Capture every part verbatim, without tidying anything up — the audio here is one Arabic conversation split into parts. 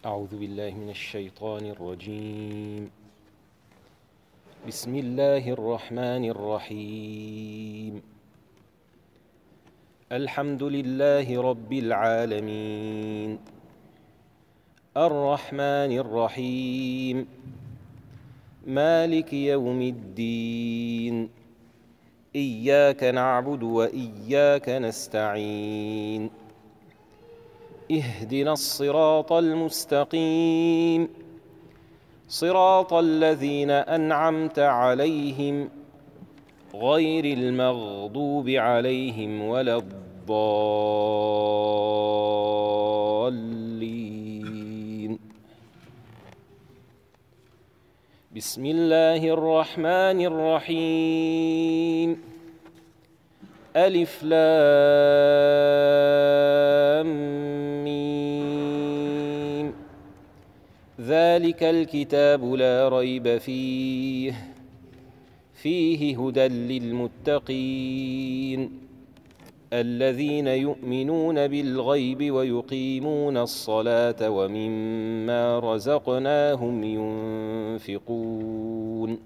أعوذ بالله من الشيطان الرجيم. بسم الله الرحمن الرحيم. الحمد لله رب العالمين، الرحمن الرحيم، مالك يوم الدين، إياك نعبد وإياك نستعين، اهدنا الصراط المستقيم، صراط الذين أنعمت عليهم غير المغضوب عليهم ولا الضالين. بسم الله الرحمن الرحيم. ألف لام ميم. ذلك الكتاب لا ريب فيه فيه هدى للمتقين الذين يؤمنون بالغيب ويقيمون الصلاة ومما رزقناهم ينفقون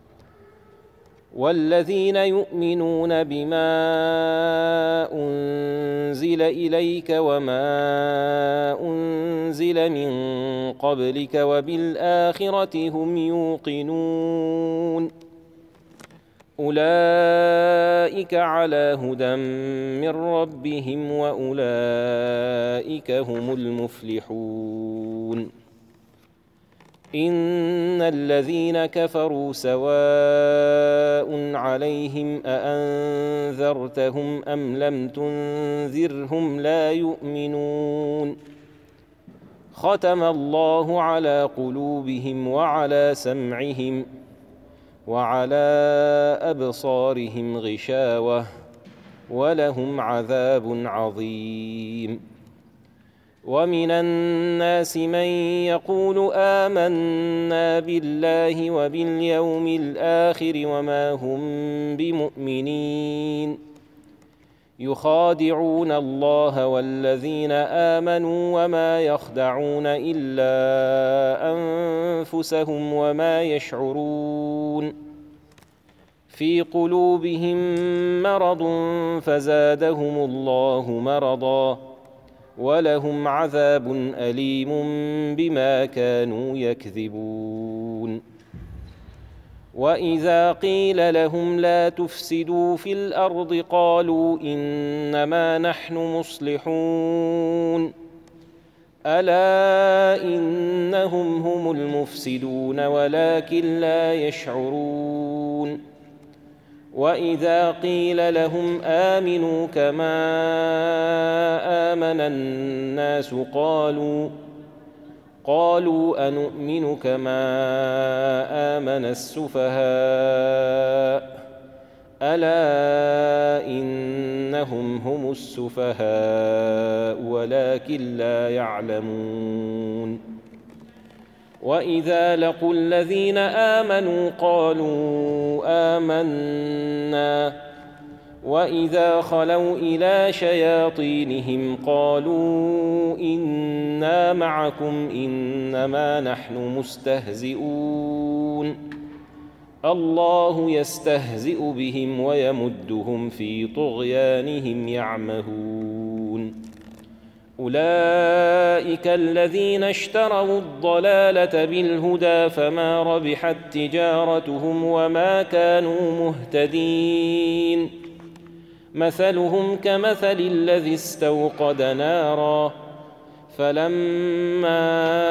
والذين يؤمنون بما أنزل إليك وما أنزل من قبلك وبالآخرة هم يوقنون أولئك على هدى من ربهم وأولئك هم المفلحون. إن الذين كفروا سواء عليهم أأنذرتهم أم لم تنذرهم لا يؤمنون. ختم الله على قلوبهم وعلى سمعهم وعلى أبصارهم غشاوة ولهم عذاب عظيم. ومن الناس من يقول آمنا بالله وباليوم الآخر وما هم بمؤمنين يخادعون الله والذين آمنوا وما يخدعون إلا أنفسهم وما يشعرون. في قلوبهم مرض فزادهم الله مرضا ولهم عذاب أليم بما كانوا يكذبون. وإذا قيل لهم لا تفسدوا في الأرض قالوا إنما نحن مصلحون ألا إنهم هم المفسدون ولكن لا يشعرون. وإذا قيل لهم آمنوا كما آمن الناس قالوا قالوا أنؤمن كما آمن السفهاء ألا إنهم هم السفهاء ولكن لا يعلمون. وإذا لقوا الذين آمنوا قالوا آمنا وإذا خلوا إلى شياطينهم قالوا إنا معكم إنما نحن مستهزئون الله يستهزئ بهم ويمدهم في طغيانهم يعمهون. أولئك الذين اشتروا الضلالة بالهدى فما ربحت تجارتهم وما كانوا مهتدين. مثلهم كمثل الذي استوقد نارا فلما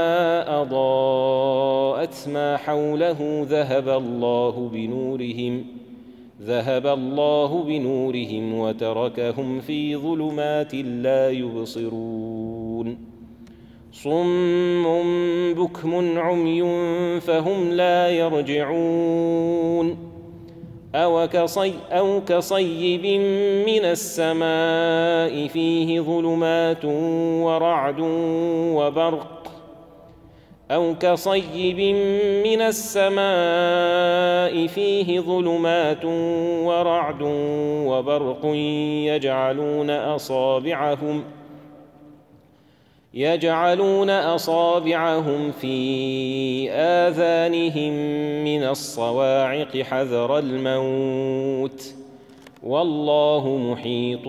أضاءت ما حوله ذهب الله بنورهم ذهب الله بنورهم وتركهم في ظلمات لا يبصرون. صم بكم عمي فهم لا يرجعون. أو كصي أو كصيب من السماء فيه ظلمات ورعد وبرق أو كصيب من السماء فيه ظلمات ورعد وبرق يجعلون أصابعهم يجعلون أصابعهم في آذانهم من الصواعق حذر الموت والله محيط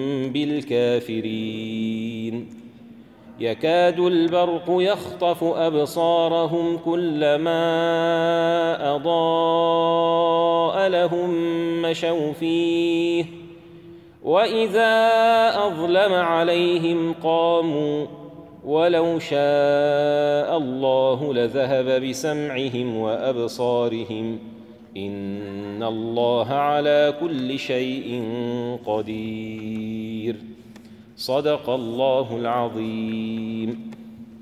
بالكافرين يكاد البرق يخطف أبصارهم كلما أضاء لهم مشوا فيه وإذا أظلم عليهم قاموا ولو شاء الله لذهب بسمعهم وأبصارهم إن الله على كل شيء قدير صدق الله العظيم.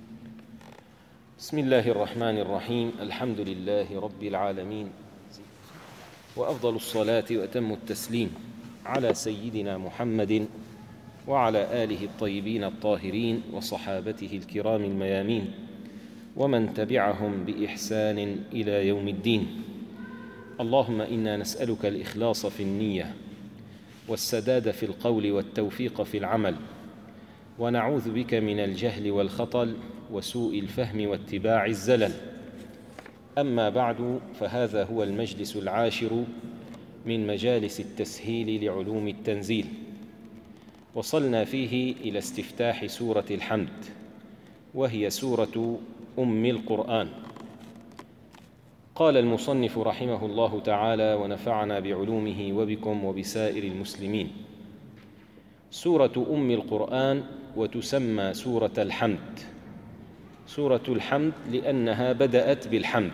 بسم الله الرحمن الرحيم. الحمد لله رب العالمين، وأفضل الصلاة وأتم التسليم على سيدنا محمد وعلى آله الطيبين الطاهرين وصحابته الكرام الميامين ومن تبعهم بإحسان إلى يوم الدين. اللهم إنا نسألك الإخلاص في النية والسداد في القول والتوفيق في العمل، ونعوذ بك من الجهل والخطل وسوء الفهم واتباع الزلل. أما بعد، فهذا هو المجلس العاشر من مجالس التسهيل لعلوم التنزيل، وصلنا فيه إلى استفتاح سورة الحمد، وهي سورة أم القرآن. قال المصنف رحمه الله تعالى ونفعنا بعلومه وبكم وبسائر المسلمين: سورة أم القرآن، وتسمى سورة الحمد. سورة الحمد لأنها بدأت بالحمد،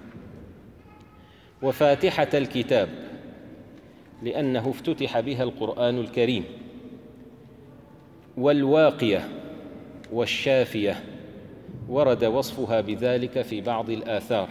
وفاتحة الكتاب لأنه افتتح بها القرآن الكريم، والواقية والشافية ورد وصفها بذلك في بعض الآثار،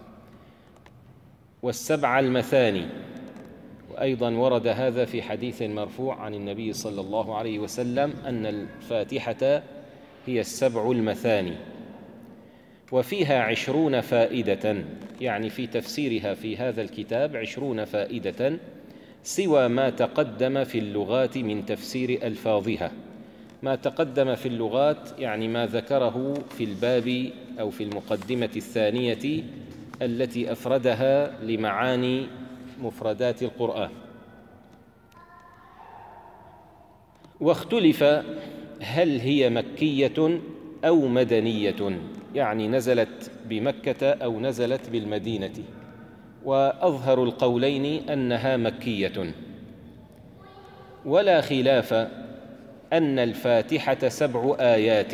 والسبع المثاني، وأيضا ورد هذا في حديث مرفوع عن النبي صلى الله عليه وسلم أن الفاتحة هي السبع المثاني. وفيها عشرون فائدة، يعني في تفسيرها في هذا الكتاب عشرون فائدة سوى ما تقدم في اللغات من تفسير ألفاظها. ما تقدم في اللغات يعني ما ذكره في الباب أو في المقدمة الثانية التي أفردها لمعاني مفردات القرآن. واختلف هل هي مكية أو مدنية، يعني نزلت بمكة أو نزلت بالمدينة، وأظهر القولين أنها مكية. ولا خلاف أن الفاتحة سبع آيات،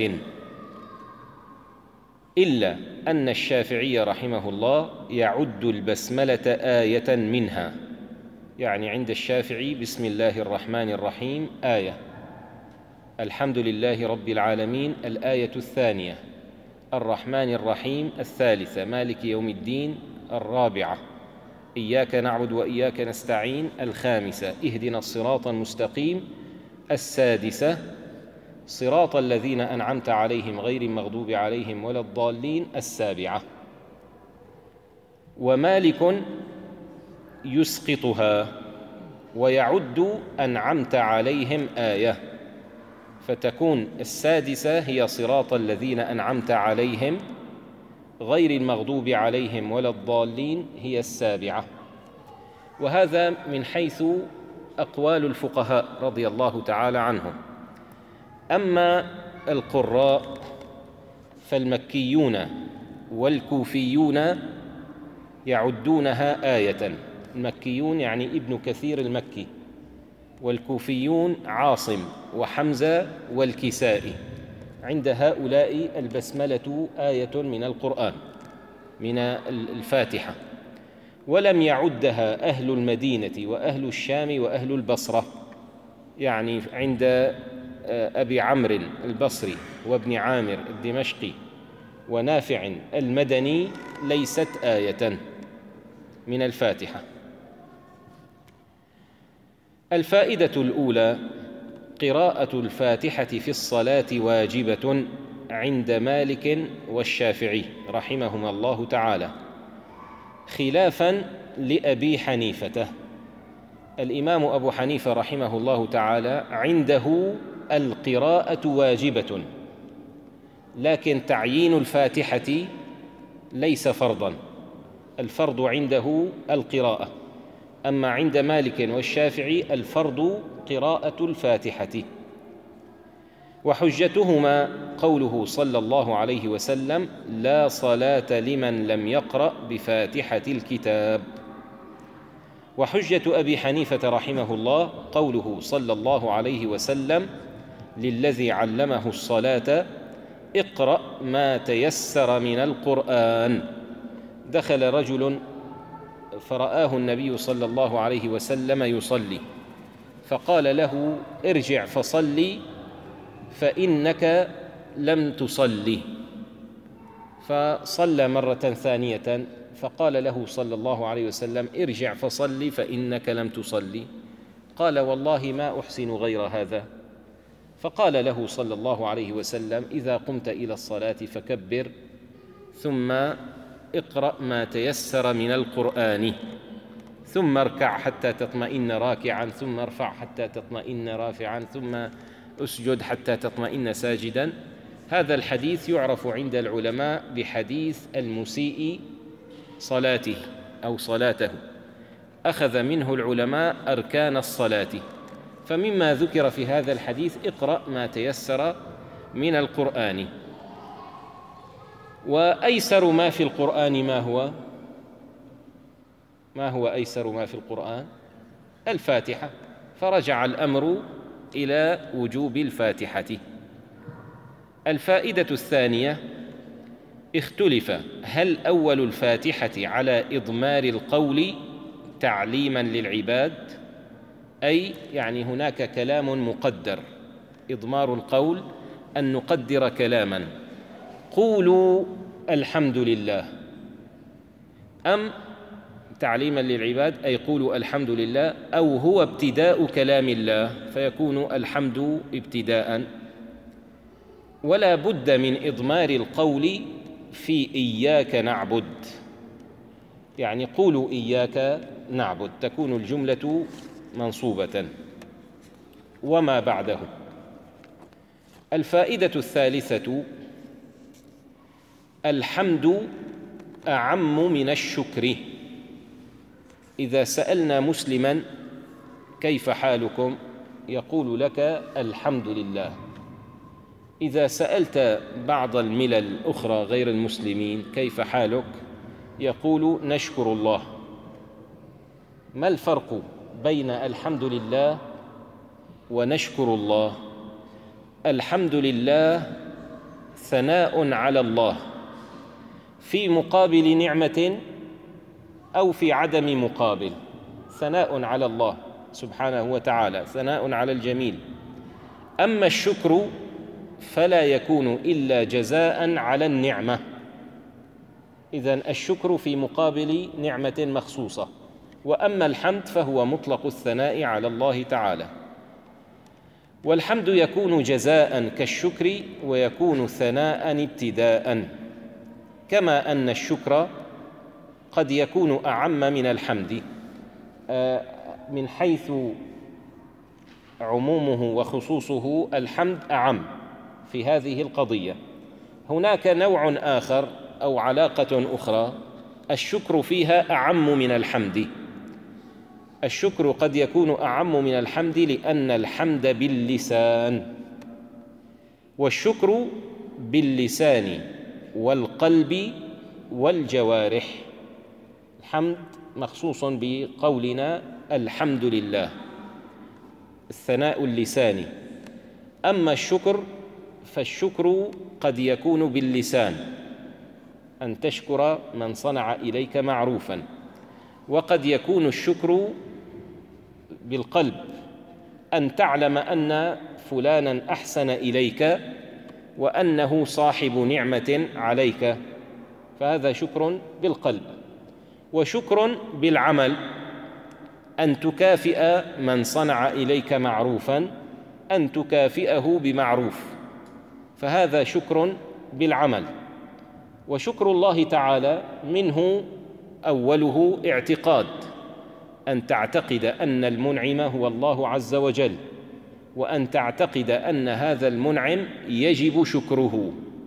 إلا أن الشافعي رحمه الله يعد البسملة آية منها، يعني عند الشافعي بسم الله الرحمن الرحيم آية، الحمد لله رب العالمين الآية الثانية، الرحمن الرحيم الثالثة، مالك يوم الدين الرابعة، إياك نعبد وإياك نستعين الخامسة، اهدنا الصراط المستقيم السادسة، صراط الذين أنعمت عليهم غير المغضوب عليهم ولا الضالين السابعة. ومالك يسقطها ويعد أنعمت عليهم آية، فتكون السادسة هي صراط الذين أنعمت عليهم غير المغضوب عليهم ولا الضالين هي السابعة. وهذا من حيث أقوال الفقهاء رضي الله تعالى عنهم. أما القراء فالمكيون والكوفيون يعدونها آية. المكيون يعني ابن كثير المكي، والكوفيون عاصم وحمزة والكسائي. عند هؤلاء البسملة آية من القرآن من الفاتحة، ولم يعدها أهل المدينة وأهل الشام وأهل البصرة، يعني عند أبي عمرو البصري وابن عامر الدمشقي ونافع المدني ليست آية من الفاتحة. الفائدة الأولى: قراءة الفاتحة في الصلاة واجبة عند مالك والشافعي رحمهما الله تعالى، خلافاً لأبي حنيفة. الإمام أبو حنيفة رحمه الله تعالى عنده القراءة واجبة، لكن تعيين الفاتحة ليس فرضاً، الفرض عنده القراءة، أما عند مالك والشافعي الفرض قراءة الفاتحة. وحجتهما قوله صلى الله عليه وسلم: لا صلاة لمن لم يقرأ بفاتحة الكتاب. وحجة أبي حنيفة رحمه الله قوله صلى الله عليه وسلم للذي علمه الصلاة: اقرأ ما تيسر من القرآن. دخل رجل فرآه النبي صلى الله عليه وسلم يصلي، فقال له: ارجع فصلي فإنك لم تصلي. فصلى مرة ثانية، فقال له صلى الله عليه وسلم: ارجع فصلي فإنك لم تصلي. قال: والله ما أحسن غير هذا. فقال له صلى الله عليه وسلم: إذا قمت إلى الصلاة فكبر، ثم اقرأ ما تيسر من القرآن، ثم اركع حتى تطمئن راكعا، ثم ارفع حتى تطمئن رافعا، ثم اسجد حتى تطمئن ساجدا. هذا الحديث يعرف عند العلماء بحديث المسيء صلاته أو صلاته، أخذ منه العلماء أركان الصلاة. فمما ذكر في هذا الحديث: اقرأ ما تيسر من القرآن. وأيسر ما في القرآن ما هو؟ ما هو أيسر ما في القرآن؟ الفاتحة، فرجع الأمر إلى وجوب الفاتحة. الفائدة الثانية: اختلف هل أول الفاتحة على إضمار القول تعليماً للعباد، أي يعني هناك كلام مقدر، إضمار القول أن نقدر كلاماً: قولوا الحمد لله، أم تعليماً للعباد أي قولوا الحمد لله، أو هو ابتداء كلام الله فيكون الحمد ابتداءً. ولا بد من إضمار القول في إياك نعبد، يعني قولوا إياك نعبد، تكون الجملة منصوبة وما بعده. الفائدة الثالثة: الحمد أعم من الشكر. إذا سألنا مسلماً: كيف حالكم؟ يقول لك: الحمد لله. إذا سألت بعض الملل الأخرى غير المسلمين: كيف حالك؟ يقول: نشكر الله. ما الفرق بين الحمد لله ونشكر الله؟ الحمد لله ثناء على الله في مقابل نعمة أو في عدم مقابل، ثناء على الله سبحانه وتعالى، ثناء على الجميل. أما الشكر فلا يكون إلا جزاء على النعمة، إذن الشكر في مقابل نعمة مخصوصة، وأما الحمد فهو مطلق الثناء على الله تعالى. والحمد يكون جزاء كالشكر، ويكون ثناء ابتداء، كما أن الشكر قد يكون أعم من الحمد من حيث عمومه وخصوصه. الحمد أعم في هذه القضية. هناك نوع آخر أو علاقة أخرى الشكر فيها أعم من الحمد. الشكر قد يكون أعم من الحمد لأن الحمد باللسان، والشكر باللسان والقلب والجوارح. الحمد مخصوص بقولنا الحمد لله، الثناء اللساني. أما الشكر فالشكر قد يكون باللسان، أن تشكر من صنع إليك معروفاً، وقد يكون الشكر بالقلب، أن تعلم أن فلانا أحسن إليك وأنه صاحب نعمة عليك، فهذا شكر بالقلب. وشكر بالعمل، أن تكافئ من صنع إليك معروفاً، أن تكافئه بمعروف، فهذا شكر بالعمل. وشكر الله تعالى منه أوله اعتقاد، أن تعتقد أن المنعم هو الله عز وجل، وأن تعتقد أن هذا المنعم يجب شكره،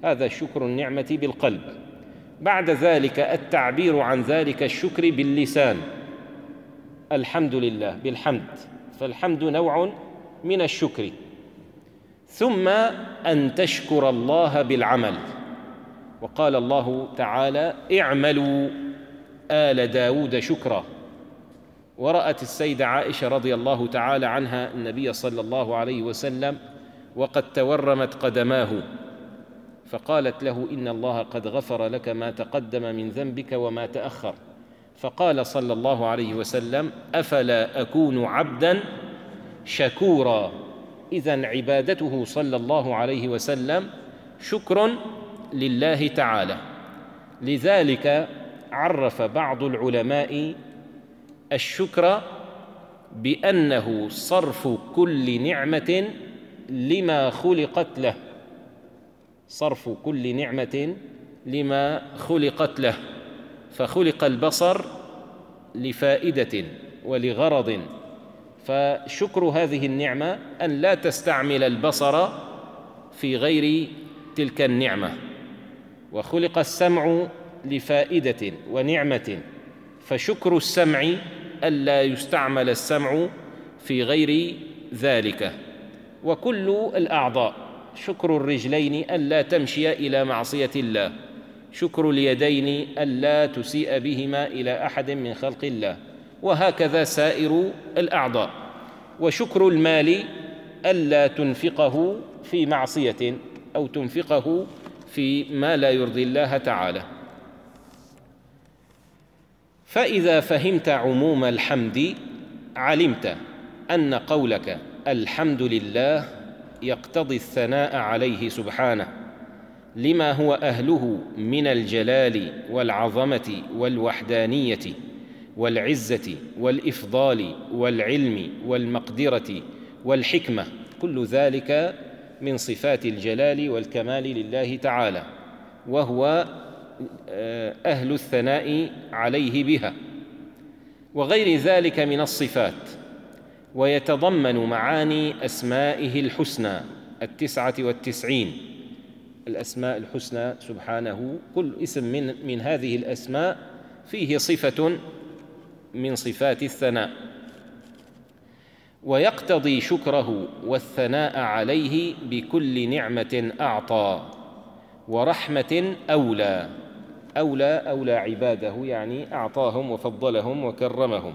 هذا شكر النعمة بالقلب. بعد ذلك التعبير عن ذلك الشكر باللسان، الحمد لله بالحمد، فالحمد نوع من الشكر. ثم أن تشكر الله بالعمل، وقال الله تعالى: اعملوا آل داود شكرا. ورأت السيدة عائشة رضي الله تعالى عنها النبي صلى الله عليه وسلم وقد تورمت قدماه، فقالت له: إن الله قد غفر لك ما تقدم من ذنبك وما تأخر. فقال صلى الله عليه وسلم: أفلا أكون عبدا شكورا. إذن عبادته صلى الله عليه وسلم شكر لله تعالى. لذلك عرف بعض العلماء الشكر بأنه صرف كل نعمة لما خلقت له، صرف كل نعمة لما خلقت له. فخلق البصر لفائدة ولغرض، فشكر هذه النعمة أن لا تستعمل البصر في غير تلك النعمة. وخلق السمع لفائدة ونعمة، فشكر السمع ألا يستعمل السمع في غير ذلك. وكل الأعضاء، شكر الرجلين ألا تمشي إلى معصية الله، شكر اليدين ألا تسيء بهما إلى أحد من خلق الله، وهكذا سائر الأعضاء. وشكر المال ألا تنفقه في معصية أو تنفقه في ما لا يرضي الله تعالى. فإذا فهمت عموم الحمد علمت أن قولك الحمد لله يقتضي الثناء عليه سبحانه لما هو أهله من الجلال والعظمة والوحدانية والعزة والإفضال والعلم والمقدرة والحكمة، كل ذلك من صفات الجلال والكمال لله تعالى، وهو أهل الثناء عليه بها، وغير ذلك من الصفات. ويتضمن معاني أسمائه الحسنى التسعة والتسعين، الأسماء الحسنى سبحانه، كل اسم من, من هذه الأسماء فيه صفة من صفات الثناء. ويقتضي شكره والثناء عليه بكل نعمة أعطى ورحمة أولى، أولى أولى عباده، يعني أعطاهم وفضلهم وكرمهم.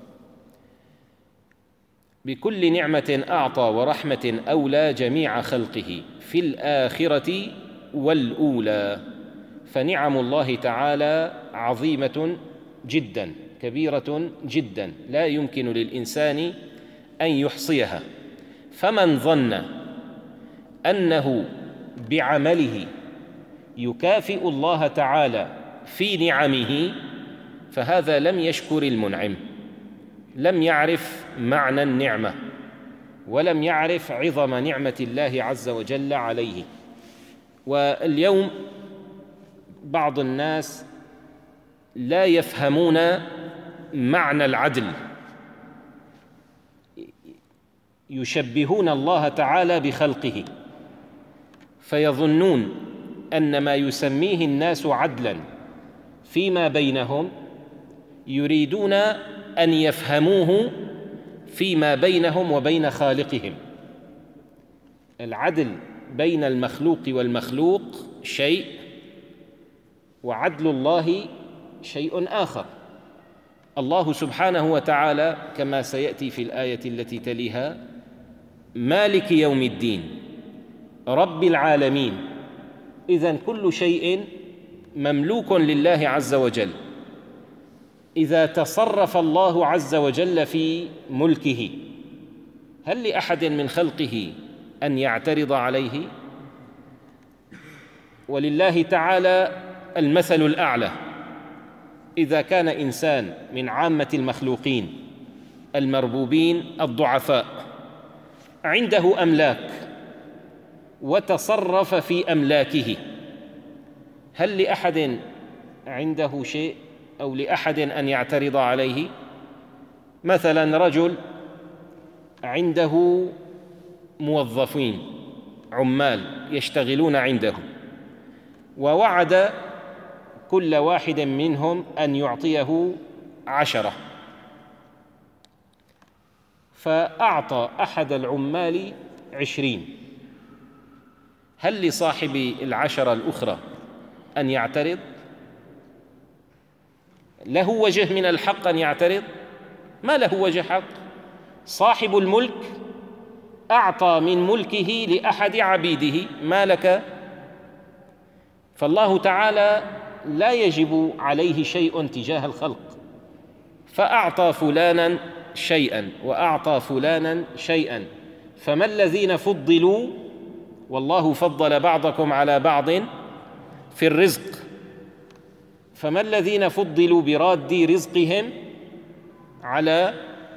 بكل نعمة أعطى ورحمة أولى جميع خلقه في الآخرة والأولى. فنعم الله تعالى عظيمة جدا كبيرة جدا، لا يمكن للإنسان أن يحصيها. فمن ظن أنه بعمله يكافئ الله تعالى في نعمه فهذا لم يشكر المنعم، لم يعرف معنى النعمة، ولم يعرف عظم نعمة الله عز وجل عليه. واليوم بعض الناس لا يفهمون معنى العدل، يشبهون الله تعالى بخلقه، فيظنون أن ما يسميه الناس عدلاً فيما بينهم يريدون أن يفهموه فيما بينهم وبين خالقهم. العدل بين المخلوق والمخلوق شيء، وعدل الله شيء آخر. الله سبحانه وتعالى كما سيأتي في الآية التي تليها مالك يوم الدين رب العالمين. إذن كل شيء مملوك لله عز وجل. إذا تصرف الله عز وجل في ملكه هل لأحد من خلقه أن يعترض عليه؟ ولله تعالى المثل الأعلى. إذا كان إنسان من عامة المخلوقين المربوبين الضعفاء عنده أملاك وتصرف في أملاكه، هل لأحد عنده شيء أو لأحد أن يعترض عليه؟ مثلا رجل عنده موظفين عمال يشتغلون عنده، ووعد كل واحد منهم أن يعطيه عشرة، فأعطى أحد العمال عشرين. هل لصاحب العشرة الأخرى أن يعترض؟ له وجه من الحق أن يعترض؟ ما له وجه حق. صاحب الملك أعطى من ملكه لأحد عبيده، ما لك؟ فالله تعالى لا يجب عليه شيء تجاه الخلق، فأعطى فلانا شيئا وأعطى فلانا شيئا، فما الذين فضلوا؟ والله فضل بعضكم على بعض في الرزق، فما الذين فضلوا براد رزقهم على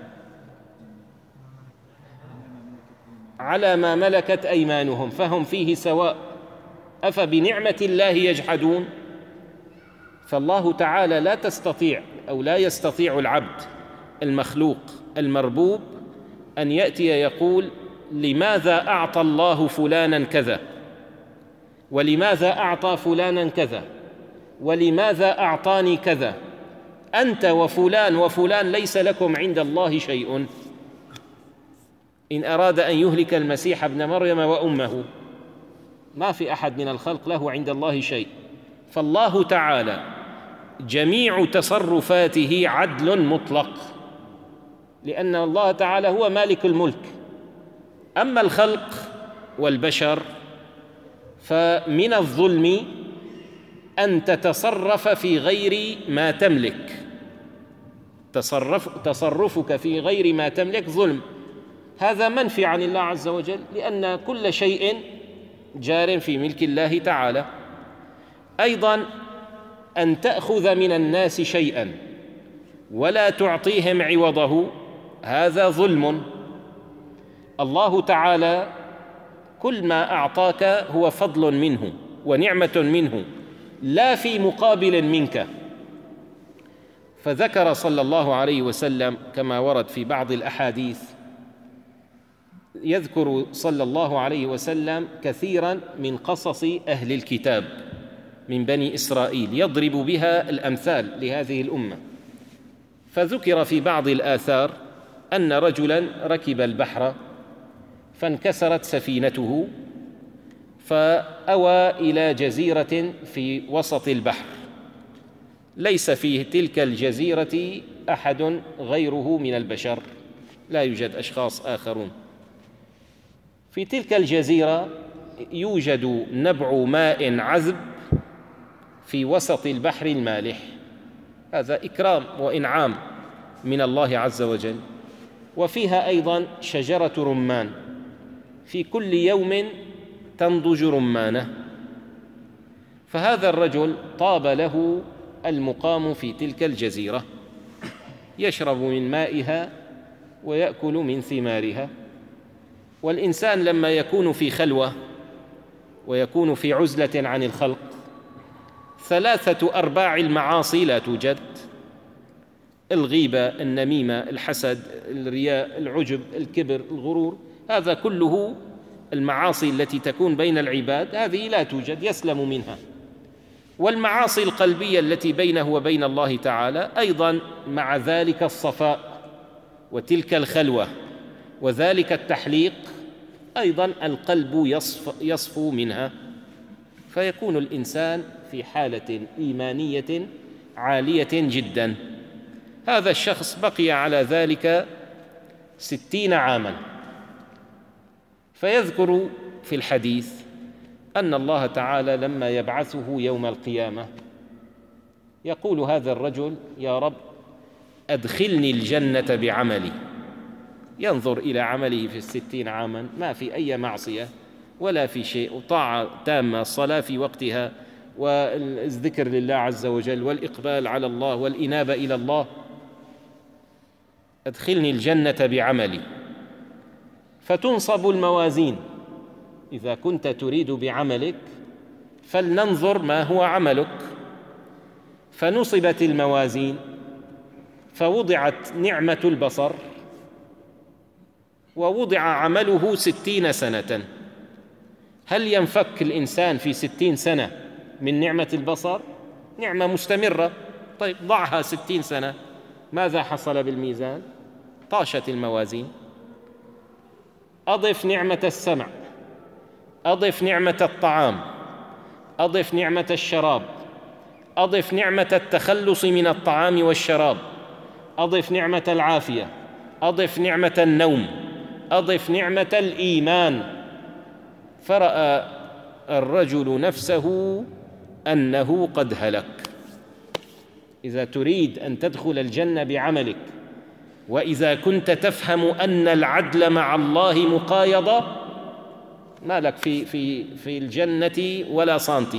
على ما ملكت أيمانهم فهم فيه سواء، أفبنعمة الله يجحدون؟ فالله تعالى لا تستطيع أو لا يستطيع العبد المخلوق المربوب أن يأتي يقول لماذا أعطى الله فلانا كذا، ولماذا أعطى فلانا كذا، ولماذا أعطاني كذا؟ أنت وفلان وفلان ليس لكم عند الله شيء. إن أراد أن يهلك المسيح ابن مريم وأمه ما في أحد من الخلق له عند الله شيء. فالله تعالى جميع تصرفاته عدل مطلق، لأن الله تعالى هو مالك الملك. أما الخلق والبشر فمن الظلم أن تتصرف في غير ما تملك، تصرف تصرفك في غير ما تملك ظلم، هذا منفي عن الله عز وجل، لأن كل شيء جار في ملك الله تعالى. أيضا أن تأخذ من الناس شيئا ولا تعطيهم عوضه، هذا ظلم. الله تعالى كل ما أعطاك هو فضل منه ونعمة منه، لا في مقابل منك. فذكر صلى الله عليه وسلم كما ورد في بعض الأحاديث، يذكر صلى الله عليه وسلم كثيرا من قصص أهل الكتاب من بني إسرائيل، يضرب بها الأمثال لهذه الأمة. فذكر في بعض الآثار أن رجلا ركب البحر فانكسرت سفينته، فأوى إلى جزيرة في وسط البحر، ليس في تلك الجزيرة أحد غيره من البشر، لا يوجد أشخاص آخرون. في تلك الجزيرة يوجد نبع ماء عذب في وسط البحر المالح، هذا إكرام وإنعام من الله عز وجل. وفيها أيضا شجرة رمان، في كل يوم تنضج رمانة. فهذا الرجل طاب له المقام في تلك الجزيرة، يشرب من مائها ويأكل من ثمارها. والإنسان لما يكون في خلوة ويكون في عزلة عن الخلق، ثلاثة أرباع المعاصي لا توجد: الغيبة، النميمة، الحسد، الرياء، العجب، الكبر، الغرور، هذا كله المعاصي التي تكون بين العباد، هذه لا توجد، يسلم منها. والمعاصي القلبية التي بينه وبين الله تعالى أيضا مع ذلك الصفاء وتلك الخلوة وذلك التحليق، أيضا القلب يصف يصفو منها، فيكون الإنسان في حالة إيمانية عالية جدا. هذا الشخص بقي على ذلك ستين عاما. فيذكر في الحديث أن الله تعالى لما يبعثه يوم القيامة يقول هذا الرجل: يا رب أدخلني الجنة بعملي. ينظر إلى عمله في الستين عاما، ما في أي معصية ولا في شيء، وطاعة تامة، الصلاة في وقتها، والذكر لله عز وجل، والإقبال على الله، والإنابة إلى الله. أدخلني الجنة بعملي. فتنصب الموازين، إذا كنت تريد بعملك فلننظر ما هو عملك. فنصبت الموازين، فوضعت نعمة البصر، ووضع عمله ستين سنة. هل ينفك الإنسان في ستين سنة من نعمة البصر نعمة مستمرة. طيب ضعها ستين سنة، ماذا حصل بالميزان؟ طاشت الموازين. أضف نعمة السمع، أضف نعمة الطعام، أضف نعمة الشراب، أضف نعمة التخلص من الطعام والشراب، أضف نعمة العافية، أضف نعمة النوم، أضف نعمة الإيمان، فرأى الرجل نفسه أنه قد هلك. إذا تريد أن تدخل الجنة بعملك، وإذا كنت تفهم أن العدل مع الله مقايضة، ما لك في في في الجنة ولا سنتي.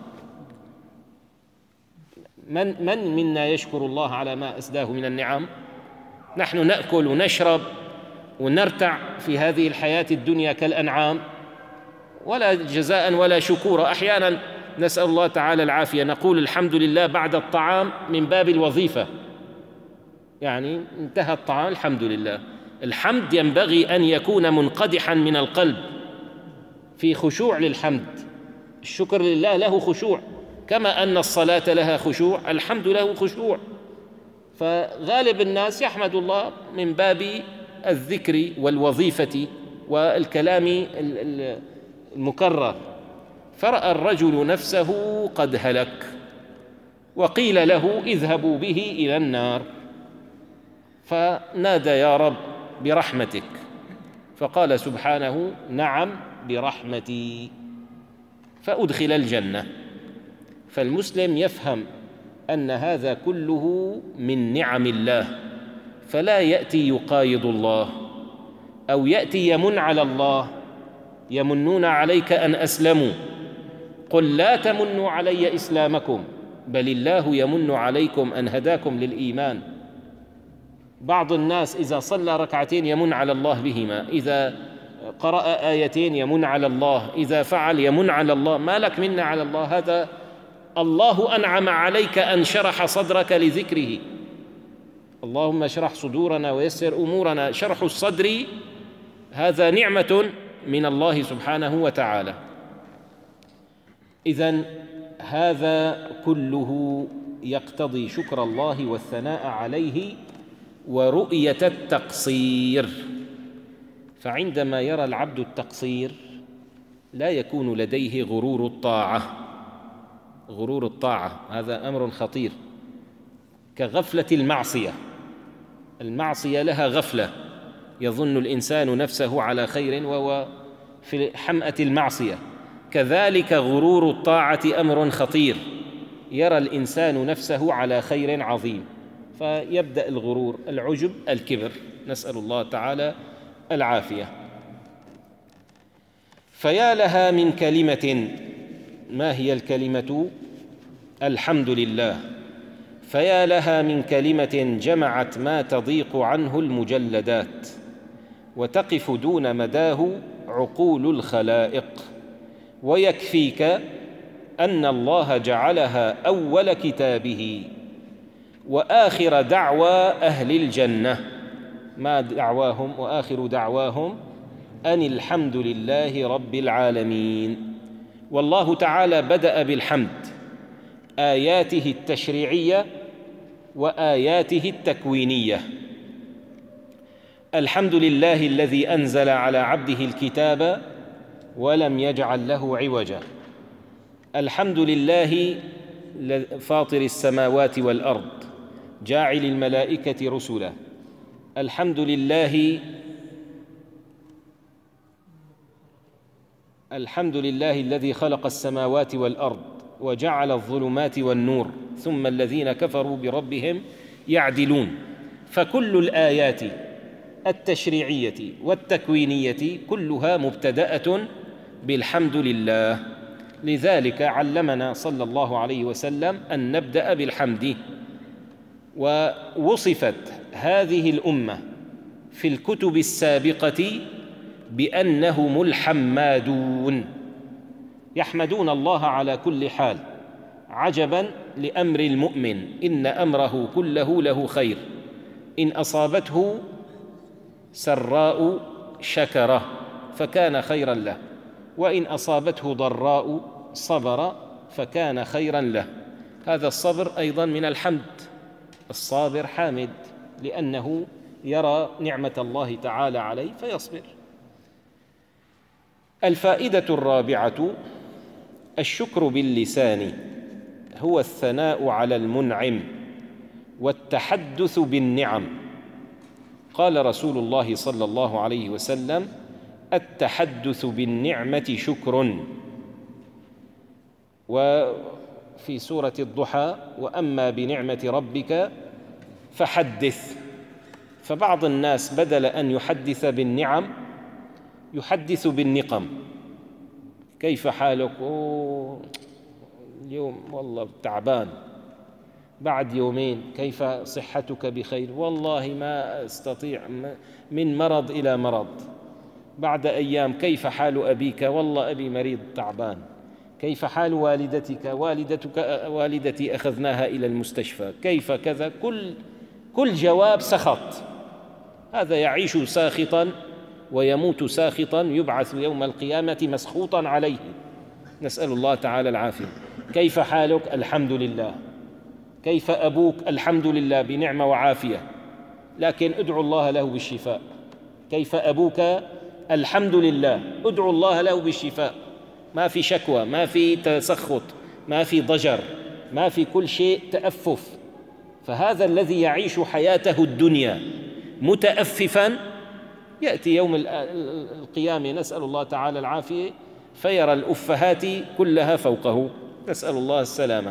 من من منا يشكر الله على ما أسداه من النعم؟ نحن نأكل ونشرب ونرتع في هذه الحياة الدنيا كالأنعام، ولا جزاء ولا شكورا. أحيانا نسأل الله تعالى العافية، نقول الحمد لله بعد الطعام من باب الوظيفة، يعني انتهى الطعام الحمد لله. الحمد ينبغي أن يكون منقدحا من القلب في خشوع للحمد. الشكر لله له خشوع، كما أن الصلاة لها خشوع، الحمد له خشوع. فغالب الناس يحمد الله من باب الذكر والوظيفة والكلام المكرر. فرأى الرجل نفسه قد هلك، وقيل له اذهبوا به إلى النار. فنادى يا رب برحمتك، فقال سبحانه نعم برحمتي، فأدخل الجنة. فالمسلم يفهم أن هذا كله من نعم الله، فلا يأتي يقايض الله أو يأتي يمن على الله. يمنون عليك أن أسلموا، قل لا تمنوا علي إسلامكم بل الله يمن عليكم أن هداكم للإيمان. بعض الناس إذا صلى ركعتين يمن على الله بهما، إذا قرأ آيتين يمن على الله، إذا فعل يمن على الله. ما لك منا على الله؟ هذا الله أنعم عليك أن شرح صدرك لذكره. اللهم اشرح صدورنا ويسر أمورنا. شرح الصدر هذا نعمة من الله سبحانه وتعالى. إذن هذا كله يقتضي شكر الله والثناء عليه ورؤية التقصير. فعندما يرى العبد التقصير لا يكون لديه غرور الطاعة. غرور الطاعة هذا أمر خطير، كغفلة المعصية. المعصية لها غفلة، يظن الإنسان نفسه على خير وهو في حمأة المعصية. كذلك غرور الطاعة أمر خطير، يرى الإنسان نفسه على خير عظيم فيبدأ الغرور، العجب، الكبر، نسأل الله تعالى العافية. فيا لها من كلمة، ما هي الكلمة؟ الحمد لله. فيا لها من كلمة جمعت ما تضيق عنه المجلدات وتقف دون مداه عقول الخلائق، ويكفيك أن الله جعلها أول كتابه وآخر دعوى أهل الجنة. ما دعواهم وآخر دعواهم أن الحمد لله رب العالمين. والله تعالى بدأ بالحمد، آياته التشريعية وآياته التكوينية. الحمد لله الذي أنزل على عبده الكتاب ولم يجعل له عوجا. الحمد لله فاطر السماوات والأرض جاعل الملائكة رسلا. الحمد لله الحمد لله الذي خلق السماوات والأرض وجعل الظلمات والنور ثم الذين كفروا بربهم يعدلون. فكل الآيات التشريعية والتكوينية كلها مبتدأة بالحمد لله. لذلك علمنا صلى الله عليه وسلم أن نبدأ بالحمد. ووصفت هذه الأمة في الكتب السابقة بأنهم الحمادون، يحمدون الله على كل حال. عجبا لأمر المؤمن، إن أمره كله له خير، إن أصابته سراء شكره فكان خيرا له، وإن أصابته ضراء صبر فكان خيرا له. هذا الصبر أيضا من الحمد، الصابر حامد لأنه يرى نعمة الله تعالى عليه فيصبر. الفائدة الرابعة: الشكر باللسان هو الثناء على المنعم والتحدث بالنعم. قال رسول الله صلى الله عليه وسلم: التحدث بالنعمة شكر. وفي سورة الضحى: وأما بنعمة ربك فحدث. فبعض الناس بدل أن يحدث بالنعم يحدث بالنقم. كيف حالك؟ أوه اليوم والله تعبان. بعد يومين: كيف صحتك؟ بخير. والله ما أستطيع، من مرض إلى مرض. بعد أيام: كيف حال أبيك؟ والله أبي مريض تعبان. كيف حال والدتك؟ والدتك والدتي أخذناها إلى المستشفى. كيف كذا؟ كل كل جواب سخط. هذا يعيش ساخطا ويموت ساخطا، يبعث يوم القيامة مسخوطا عليه، نسأل الله تعالى العافية. كيف حالك؟ الحمد لله. كيف أبوك؟ الحمد لله بنعمة وعافية، لكن ادعو الله له بالشفاء. كيف أبوك؟ الحمد لله، ادعو الله له بالشفاء. ما في شكوى، ما في تسخط، ما في ضجر، ما في كل شيء تأفف. فهذا الذي يعيش حياته الدنيا متأففا يأتي يوم القيامة، نسأل الله تعالى العافية، فيرى الأفهات كلها فوقه، نسأل الله السلامة.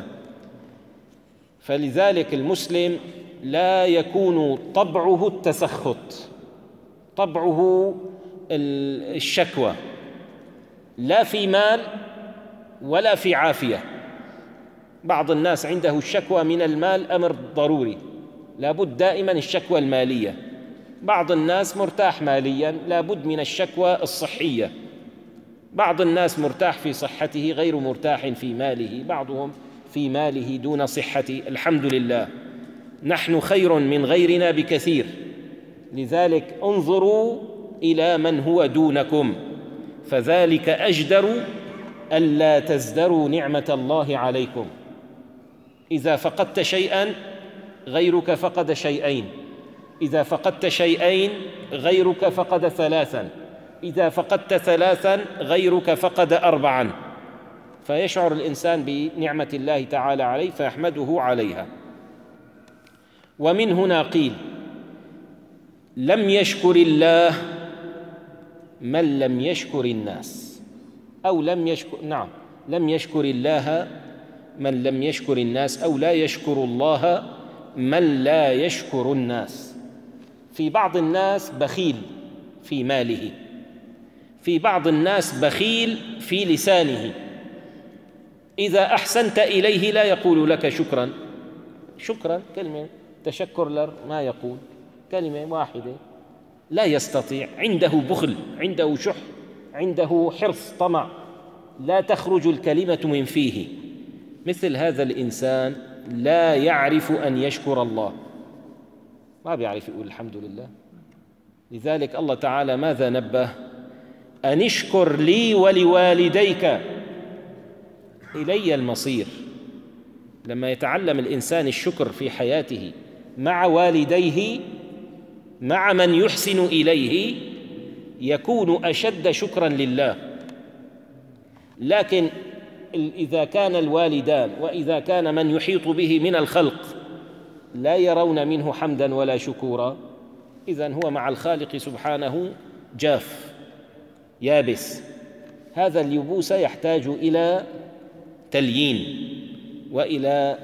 فلذلك المسلم لا يكون طبعه التسخط، طبعه الشكوى، لا في مال ولا في عافية. بعض الناس عنده الشكوى من المال أمر ضروري، لابد دائما الشكوى المالية. بعض الناس مرتاح ماليا، لابد من الشكوى الصحية. بعض الناس مرتاح في صحته غير مرتاح في ماله، بعضهم في ماله دون صحته. الحمد لله، نحن خير من غيرنا بكثير. لذلك انظروا إلى من هو دونكم، فذلك أجدر ألا تزدروا نعمة الله عليكم. إذا فقدت شيئا غيرك فقد شيئين، إذا فقدت شيئين غيرك فقد ثلاثا، إذا فقدت ثلاثا غيرك فقد أربعا. فيشعر الإنسان بنعمة الله تعالى عليه فيحمده عليها. ومن هنا قيل: لم يشكر الله من لم يشكر الناس، أو لم يشكر نعم لم يشكر الله من لم يشكر الناس، أو لا يشكر الله من لا يشكر الناس. في بعض الناس بخيل في ماله، في بعض الناس بخيل في لسانه. إذا أحسنت إليه لا يقول لك شكرا، شكرا كلمة تشكر لر ما يقول، كلمة واحدة لا يستطيع. عنده بخل، عنده شح، عنده حرص، طمع، لا تخرج الكلمة من فيه. مثل هذا الإنسان لا يعرف أن يشكر الله، ما بيعرف يقول الحمد لله. لذلك الله تعالى ماذا نبه؟ أن اشكر لي ولوالديك إلي المصير. لما يتعلم الإنسان الشكر في حياته مع والديه، مع من يحسن إليه، يكون أشد شكرا لله. لكن إذا كان الوالدان وإذا كان من يحيط به من الخلق لا يرون منه حمدا ولا شكورا، إذن هو مع الخالق سبحانه جاف يابس. هذا اليبوس يحتاج إلى تليين وإلى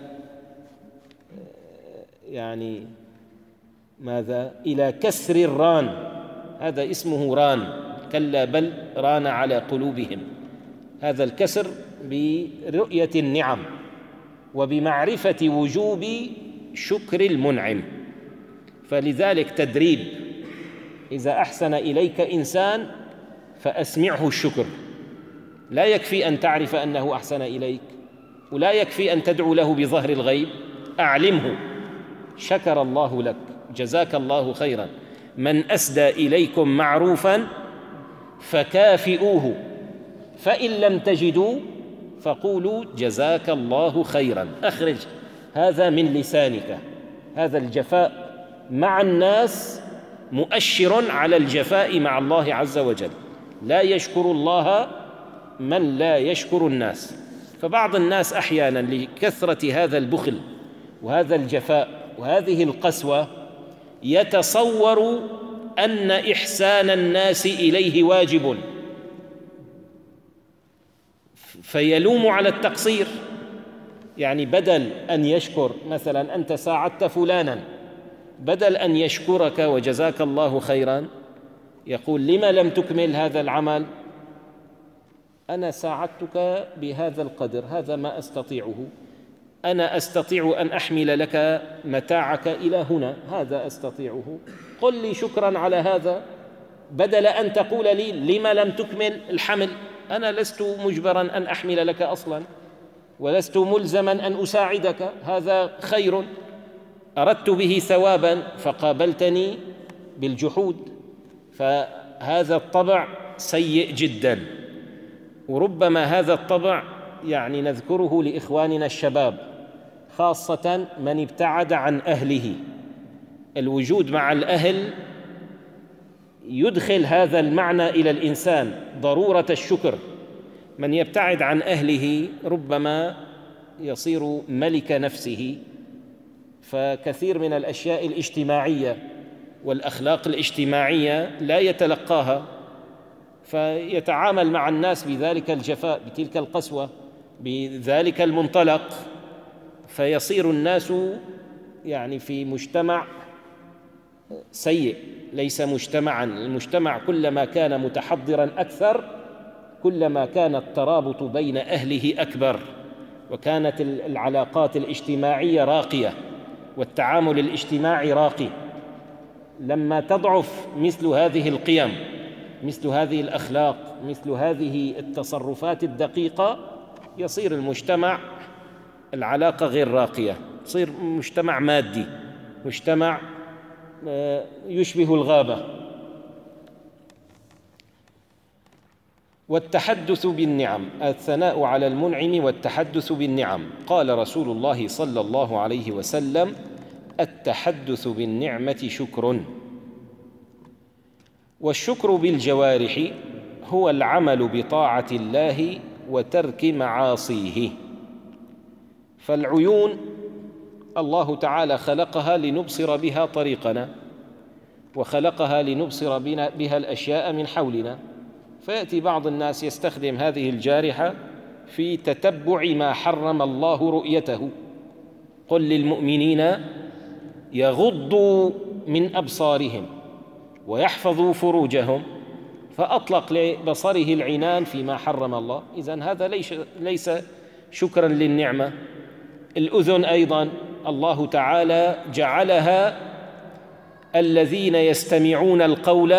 يعني ماذا؟ إلى كسر الران. هذا اسمه ران، كلا بل ران على قلوبهم. هذا الكسر برؤية النعم وبمعرفة وجوب شكر المنعم. فلذلك تدريب: إذا أحسن إليك إنسان فأسمعه الشكر. لا يكفي أن تعرف أنه أحسن إليك، ولا يكفي أن تدعو له بظهر الغيب، أعلمه: شكر الله لك، جزاك الله خيرا، من أسدى إليكم معروفا فكافئوه، فإن لم تجدوا فقولوا جزاك الله خيرا. أخرج هذا من لسانك. هذا الجفاء مع الناس مؤشر على الجفاء مع الله عز وجل. لا يشكر الله من لا يشكر الناس. فبعض الناس أحيانا لكثرة هذا البخل وهذا الجفاء وهذه القسوة يتصور أن إحسان الناس إليه واجب، فيلوم على التقصير. يعني بدل أن يشكر، مثلا أنت ساعدت فلانا، بدل أن يشكرك وجزاك الله خيرا يقول لما لم تكمل هذا العمل؟ أنا ساعدتك بهذا القدر، هذا ما أستطيعه، أنا أستطيع أن أحمل لك متاعك إلى هنا، هذا أستطيعه، قل لي شكرا على هذا، بدل أن تقول لي لما لم تكمل الحمل. أنا لست مجبرا أن أحمل لك أصلا، ولست ملزما أن أساعدك، هذا خير أردت به ثوابا فقابلتني بالجحود. فهذا الطبع سيء جدا، وربما هذا الطبع يعني نذكره لإخواننا الشباب، خاصة من ابتعد عن أهله. الوجود مع الأهل يدخل هذا المعنى إلى الإنسان، ضرورة الشكر. من يبتعد عن أهله ربما يصير ملك نفسه، فكثير من الأشياء الاجتماعية والأخلاق الاجتماعية لا يتلقاها، فيتعامل مع الناس بذلك الجفاء، بتلك القسوة، بذلك المنطلق، فيصير الناس يعني في مجتمع سيء ليس مجتمعا. المجتمع كلما كان متحضرا أكثر كلما كان الترابط بين أهله أكبر، وكانت العلاقات الاجتماعية راقية والتعامل الاجتماعي راقي. لما تضعف مثل هذه القيم، مثل هذه الأخلاق، مثل هذه التصرفات الدقيقة، يصير المجتمع العلاقة غير راقية، يصير مجتمع مادي، مجتمع يشبه الغابة. والتحدث بالنعم، الثناء على المنعم والتحدث بالنعم. قال رسول الله صلى الله عليه وسلم: التحدث بالنعمة شكر. والشكر بالجوارح هو العمل بطاعة الله وترك معاصيه. فالعيون الله تعالى خلقها لنبصر بها طريقنا، وخلقها لنبصر بها الأشياء من حولنا، فيأتي بعض الناس يستخدم هذه الجارحة في تتبع ما حرم الله رؤيته. قل للمؤمنين يغضوا من أبصارهم ويحفظوا فروجهم، فأطلق لبصره العنان فيما حرم الله. إذن هذا ليس, ليس شكرا للنعمة. الأذن أيضا الله تعالى جعلها الذين يستمعون القول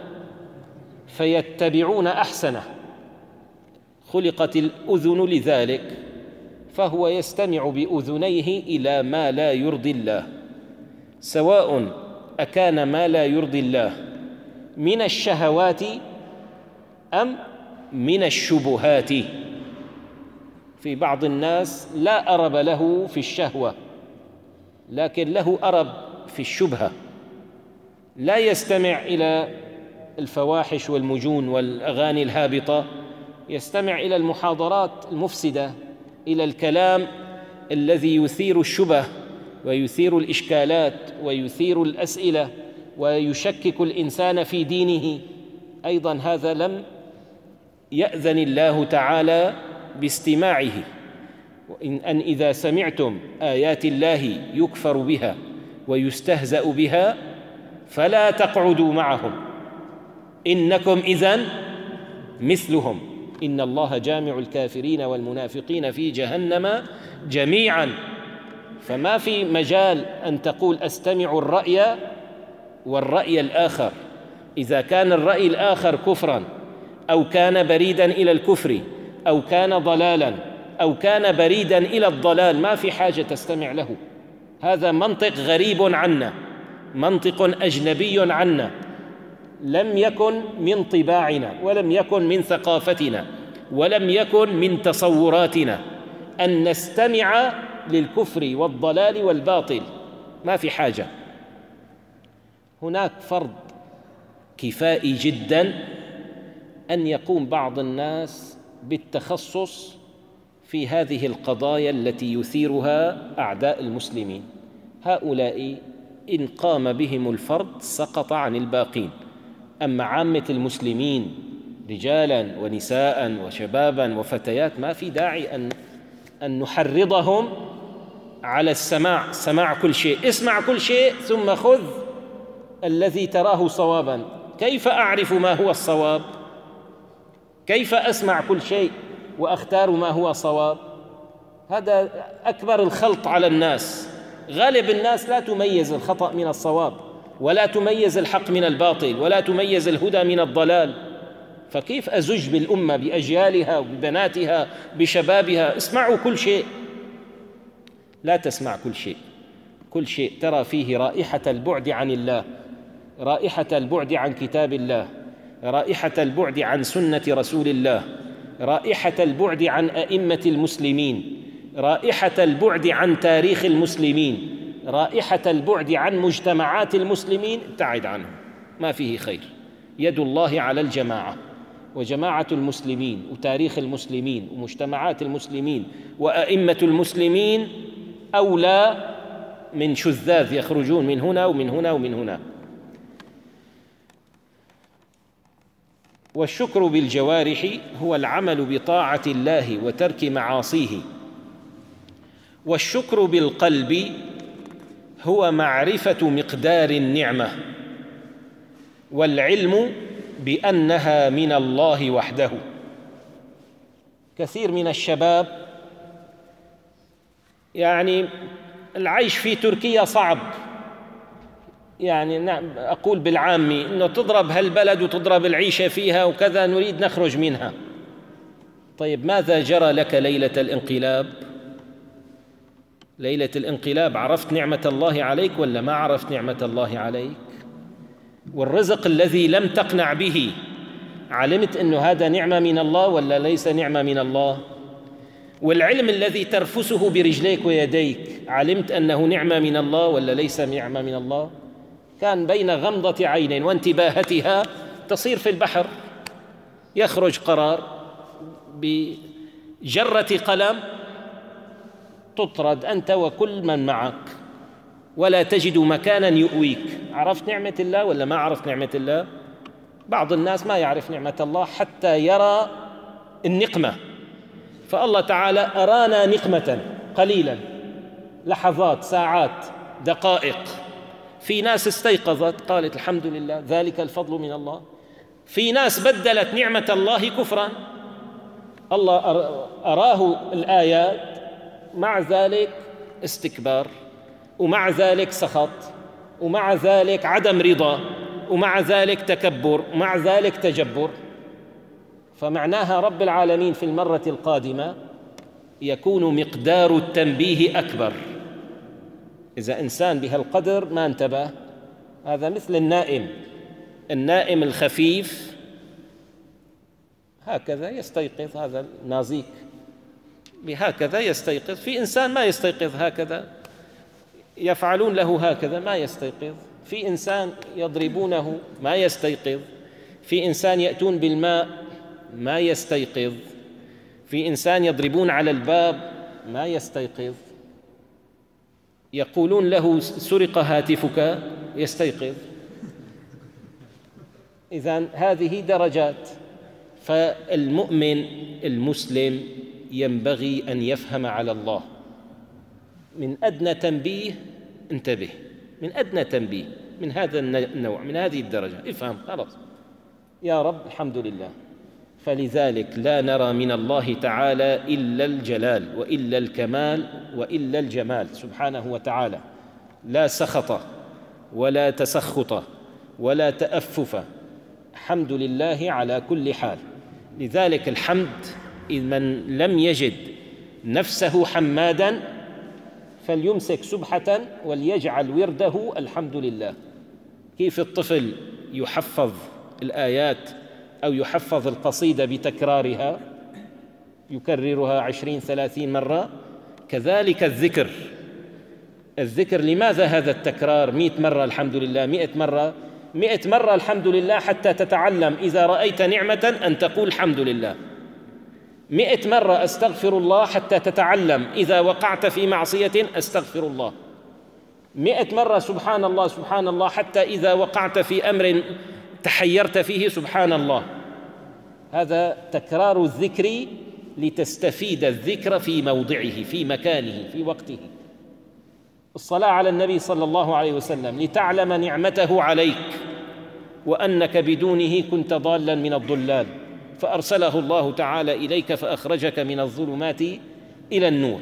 فيتبعون أحسنه، خلقت الأذن لذلك، فهو يستمع بأذنيه إلى ما لا يرضي الله، سواء أكان ما لا يرضي الله من الشهوات أم من الشبهات. في بعض الناس لا أرب له في الشهوة، لكن له أرب في الشبهة، لا يستمع إلى الفواحش والمجون والأغاني الهابطة، يستمع إلى المحاضرات المفسدة، إلى الكلام الذي يثير الشبه ويثير الإشكالات ويثير الأسئلة ويشكك الإنسان في دينه. أيضا هذا لم يأذن الله تعالى باستماعه. وإن أن إذا سمعتم آيات الله يكفر بها ويستهزأ بها فلا تقعدوا معهم إنكم إذن مثلهم إن الله جامع الكافرين والمنافقين في جهنم جميعا. فما في مجال أن تقول أستمع الرأي والرأي الآخر. إذا كان الرأي الآخر كفرا أو كان بريدا إلى الكفر أو كان ضلالا أو كان بريدا إلى الضلال، ما في حاجة تستمع له. هذا منطق غريب عنا، منطق أجنبي عنا، لم يكن من طباعنا ولم يكن من ثقافتنا. ولم يكن من تصوراتنا أن نستمع للكفر والضلال والباطل، ما في حاجة. هناك فرض كفائي جدا أن يقوم بعض الناس بالتخصص في هذه القضايا التي يثيرها أعداء المسلمين. هؤلاء إن قام بهم الفرد سقط عن الباقين، أما عامة المسلمين رجالا ونساء وشبابا وفتيات ما في داعي أن أن نحرضهم على السماع، سماع كل شيء. اسمع كل شيء ثم خذ الذي تراه صوابا. كيف أعرف ما هو الصواب؟ كيف أسمع كل شيء وأختار ما هو صواب؟ هذا أكبر الخلط على الناس. غالب الناس لا تميز الخطأ من الصواب، ولا تميز الحق من الباطل، ولا تميز الهدى من الضلال. فكيف أزج بالأمة بأجيالها وببناتها بشبابها؟ اسمعوا كل شيء. لا تسمع كل شيء. كل شيء ترى فيه رائحة البعد عن الله، رائحة البعد عن كتاب الله، رائحة البعد عن سنة رسول الله، رائحة البعد عن أئمة المسلمين، رائحة البعد عن تاريخ المسلمين، رائحة البعد عن مجتمعات المسلمين. ابتعد عنه، ما فيه خير. يد الله على الجماعة، وجماعة المسلمين وتاريخ المسلمين ومجتمعات المسلمين وأئمة المسلمين أولى من شذاذ يخرجون من هنا ومن هنا ومن هنا. والشكر بالجوارح هو العمل بطاعة الله وترك معاصيه، والشكر بالقلب هو معرفة مقدار النعمة والعلم بأنها من الله وحده. كثير من الشباب يعني العيش في تركيا صعب، يعني نعم أقول بالعامي إنه تضرب هالبلد وتضرب العيشة فيها وكذا، نريد نخرج منها. طيب ماذا جرى لك ليلة الانقلاب؟ ليلة الانقلاب عرفت نعمة الله عليك ولا ما عرفت نعمة الله عليك؟ والرزق الذي لم تقنع به علمت أنه هذا نعمة من الله ولا ليس نعمة من الله؟ والعلم الذي ترفسه برجليك ويديك علمت أنه نعمة من الله ولا ليس نعمة من الله؟ كان بين غمضة عين وانتباهتها تصير في البحر. يخرج قرار بجرة قلم تطرد أنت وكل من معك، ولا تجد مكانا يؤويك. عرفت نعمة الله ولا ما عرفت نعمة الله؟ بعض الناس ما يعرف نعمة الله حتى يرى النقمة. فالله تعالى أرانا نقمة قليلا، لحظات، ساعات، دقائق. في ناس استيقظت قالت الحمد لله ذلك الفضل من الله. في ناس بدلت نعمة الله كفرا. الله أراه الآيات مع ذلك استكبار، ومع ذلك سخط، ومع ذلك عدم رضا، ومع ذلك تكبر، ومع ذلك تجبر. فمعناها رب العالمين في المرة القادمة يكون مقدار التنبيه أكبر. إذا إنسان بهالقدر ما انتبه، هذا مثل النائم النائم الخفيف هكذا يستيقظ، هذا النازيك بهكذا يستيقظ. في إنسان ما يستيقظ هكذا، يفعلون له هكذا ما يستيقظ. في إنسان يضربونه ما يستيقظ. في إنسان يأتون بالماء ما يستيقظ. في إنسان يضربون على الباب ما يستيقظ. يقولون له سرق هاتفك يستيقظ. إذن هذه درجات. فالمؤمن المسلم ينبغي أن يفهم على الله من أدنى تنبيه انتبه، من أدنى تنبيه من هذا النوع، من هذه الدرجة افهم خلاص يا رب الحمد لله. فلذلك لا نرى من الله تعالى إلا الجلال وإلا الكمال وإلا الجمال سبحانه وتعالى. لا سخط ولا تسخط ولا تأفف، الحمد لله على كل حال. لذلك الحمد إذ من لم يجد نفسه حمادا فليمسك سبحة وليجعل ورده الحمد لله. كيف الطفل يحفظ الآيات أو يحفظ القصيدة بتكرارها؟ يكررها عشرين ثلاثين مرة. كذلك الذكر، الذكر لماذا هذا التكرار؟ مئة مرة الحمد لله، مئة مرة، مئة مرة الحمد لله، حتى تتعلم إذا رأيت نعمة أن تقول الحمد لله. مئة مرة أستغفر الله حتى تتعلم إذا وقعت في معصية أستغفر الله. مئة مرة سبحان الله سبحان الله حتى إذا وقعت في أمر تحيرت فيه سبحان الله. هذا تكرار الذكر لتستفيد الذكر في موضعه، في مكانه، في وقته. الصلاة على النبي صلى الله عليه وسلم لتعلم نعمته عليك وأنك بدونه كنت ضالا من الضلال، فأرسله الله تعالى إليك فأخرجك من الظلمات إلى النور.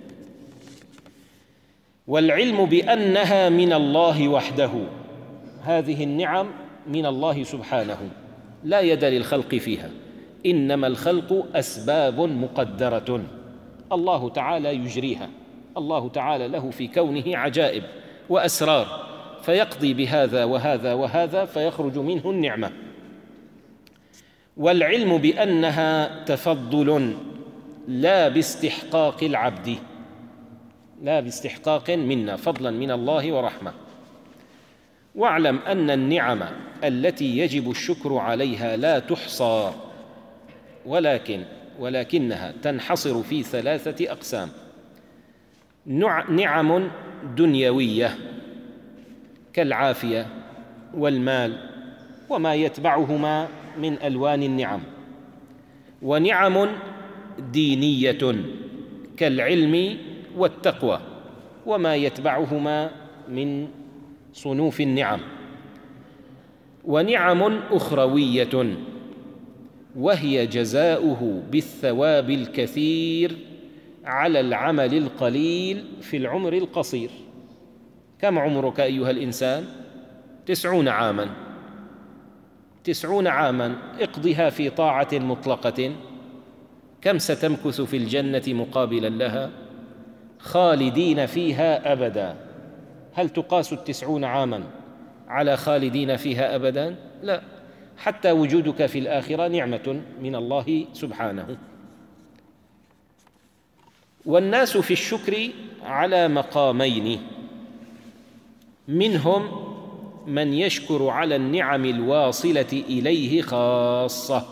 والعلم بأنها من الله وحده، هذه النعم من الله سبحانه لا يد للخلق فيها، إنما الخلق أسباب مقدرة الله تعالى يجريها. الله تعالى له في كونه عجائب وأسرار، فيقضي بهذا وهذا وهذا فيخرج منه النعمة. والعلم بأنها تفضل لا باستحقاق العبد، لا باستحقاق منا، فضلا من الله ورحمة. واعلم أن النعم التي يجب الشكر عليها لا تحصى، ولكن ولكنها تنحصر في ثلاثة أقسام: نعم دنيوية كالعافية والمال وما يتبعهما من ألوان النعم، ونعم دينية كالعلم والتقوى وما يتبعهما من صنوف النعم، ونعم أخروية وهي جزاؤه بالثواب الكثير على العمل القليل في العمر القصير. كم عمرك أيها الإنسان؟ تسعون عاما، تسعون عاما اقضها في طاعة مطلقة، كم ستمكث في الجنة مقابلا لها؟ خالدين فيها أبدا. هل تقاس التسعون عاما على خالدين فيها أبدا؟ لا، حتى وجودك في الآخرة نعمة من الله سبحانه. والناس في الشكر على مقامين: منهم من يشكر على النعم الواصلة إليه خاصة،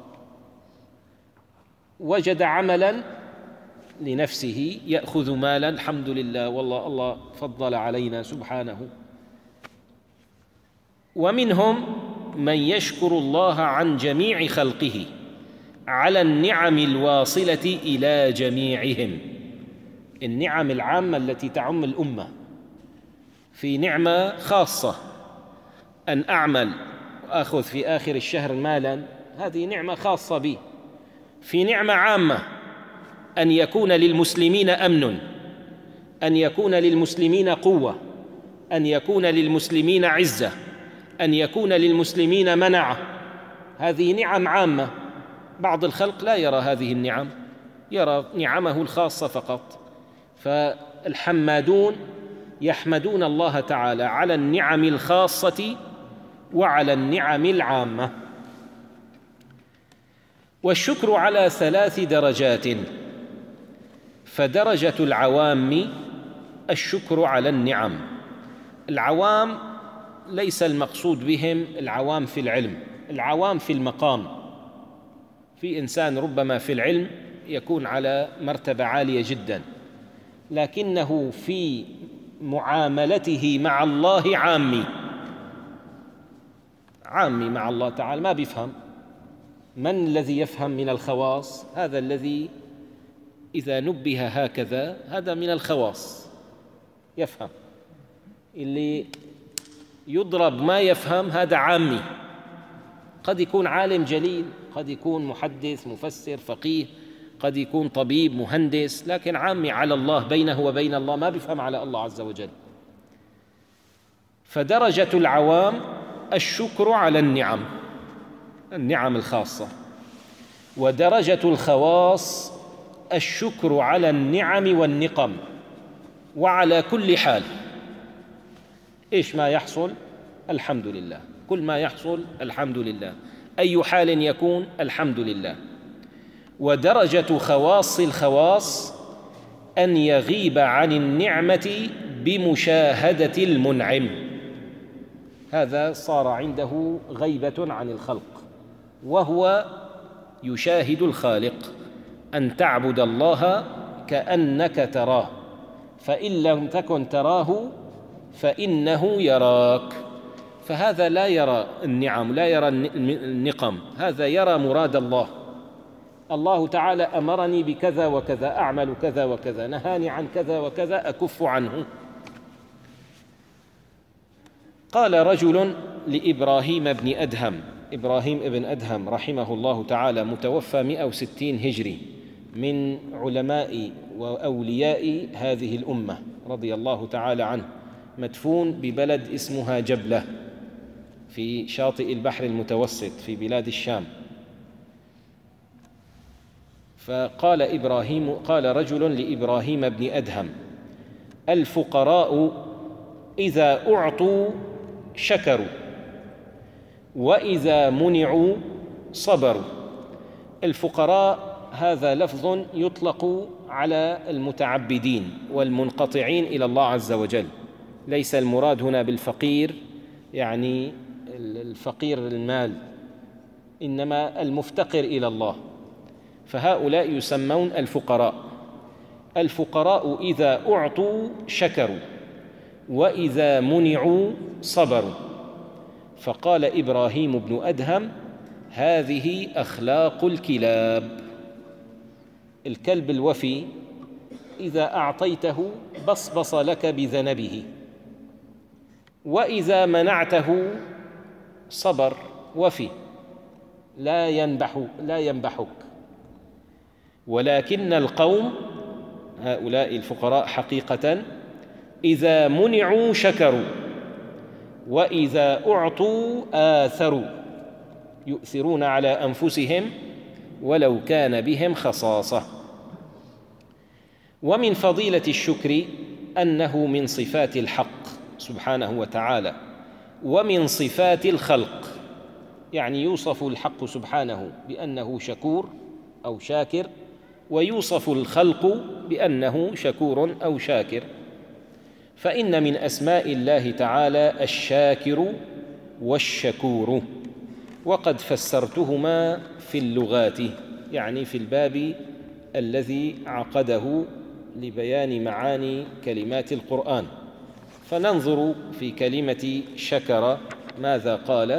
وجد عملا لنفسه يأخذ مالا الحمد لله والله الله فضل علينا سبحانه. ومنهم من يشكر الله عن جميع خلقه على النعم الواصلة إلى جميعهم، النعم العامة التي تعم الأمة. في نعمة خاصة أن أعمل وأخذ في آخر الشهر مالا، هذه نعمة خاصة بي. في نعمة عامة أن يكون للمسلمين أمن، أن يكون للمسلمين قوة، أن يكون للمسلمين عزة، أن يكون للمسلمين منعة. هذه نعم عامة. بعض الخلق لا يرى هذه النعم، يرى نعمه الخاصة فقط. فالحمادون يحمدون الله تعالى على النعم الخاصة وعلى النعم العامة. والشكر على ثلاث درجات: فدرجة العوام الشكر على النعم. العوام ليس المقصود بهم العوام في العلم، العوام في المقام. في إنسان ربما في العلم يكون على مرتبة عالية جدا، لكنه في معاملته مع الله عامي، عامي مع الله تعالى، ما بيفهم. من الذي يفهم من الخواص؟ هذا الذي إذا نبه هكذا هذا من الخواص، يفهم. اللي يضرب ما يفهم هذا عامي. قد يكون عالم جليل، قد يكون محدث مفسر فقيه، قد يكون طبيب مهندس، لكن عامي على الله، بينه وبين الله ما بيفهم على الله عز وجل. فدرجة العوام الشكر على النعم، النعم الخاصة. ودرجة الخواص الشكر على النعم والنقم وعلى كل حال. إيش ما يحصل الحمد لله، كل ما يحصل الحمد لله، أي حال يكون الحمد لله. ودرجة خواص الخواص أن يغيب عن النعمة بمشاهدة المنعم. هذا صار عنده غيبة عن الخلق، وهو يشاهد الخالق. أن تعبد الله كأنك تراه، فإن لم تكن تراه فإنه يراك. فهذا لا يرى النعم، لا يرى النقم، هذا يرى مراد الله. الله تعالى أمرني بكذا وكذا، أعمل كذا وكذا، نهاني عن كذا وكذا، أكف عنه. قال رجل لإبراهيم بن أدهم، إبراهيم بن أدهم رحمه الله تعالى متوفى مئة وستين هجري، من علماء وأولياء هذه الأمة رضي الله تعالى عنه، مدفون ببلد اسمها جبلة في شاطئ البحر المتوسط في بلاد الشام. فقال إبراهيم، قال رجل لإبراهيم بن أدهم: الفقراء إذا أعطوا شكروا، وإذا منعوا صبروا. الفقراء هذا لفظ يطلق على المتعبدين والمنقطعين إلى الله عز وجل، ليس المراد هنا بالفقير يعني الفقير المال، إنما المفتقر إلى الله، فهؤلاء يسمون الفقراء. الفقراء إذا أعطوا شكروا، وإذا منعوا صبروا. فقال إبراهيم بن أدهم: هذه أخلاق الكلاب. الكلب الوفي إذا أعطيته بصبص لك بذنبه، وإذا منعته صبر وفي، لا ينبح لا ينبحك. ولكن القوم هؤلاء الفقراء حقيقة إذا منعوا شكروا، وإذا أعطوا آثروا، يؤثرون على أنفسهم ولو كان بهم خصاصة. ومن فضيلة الشكر أنه من صفات الحق سبحانه وتعالى، ومن صفات الخلق، يعني يوصف الحق سبحانه بأنه شكور أو شاكر، ويوصف الخلق بأنه شكور أو شاكر. فإن من أسماء الله تعالى الشاكر والشكور، وقد فسرتهما في اللغات، يعني في الباب الذي عقده لبيان معاني كلمات القرآن. فننظر في كلمة شكر ماذا قال: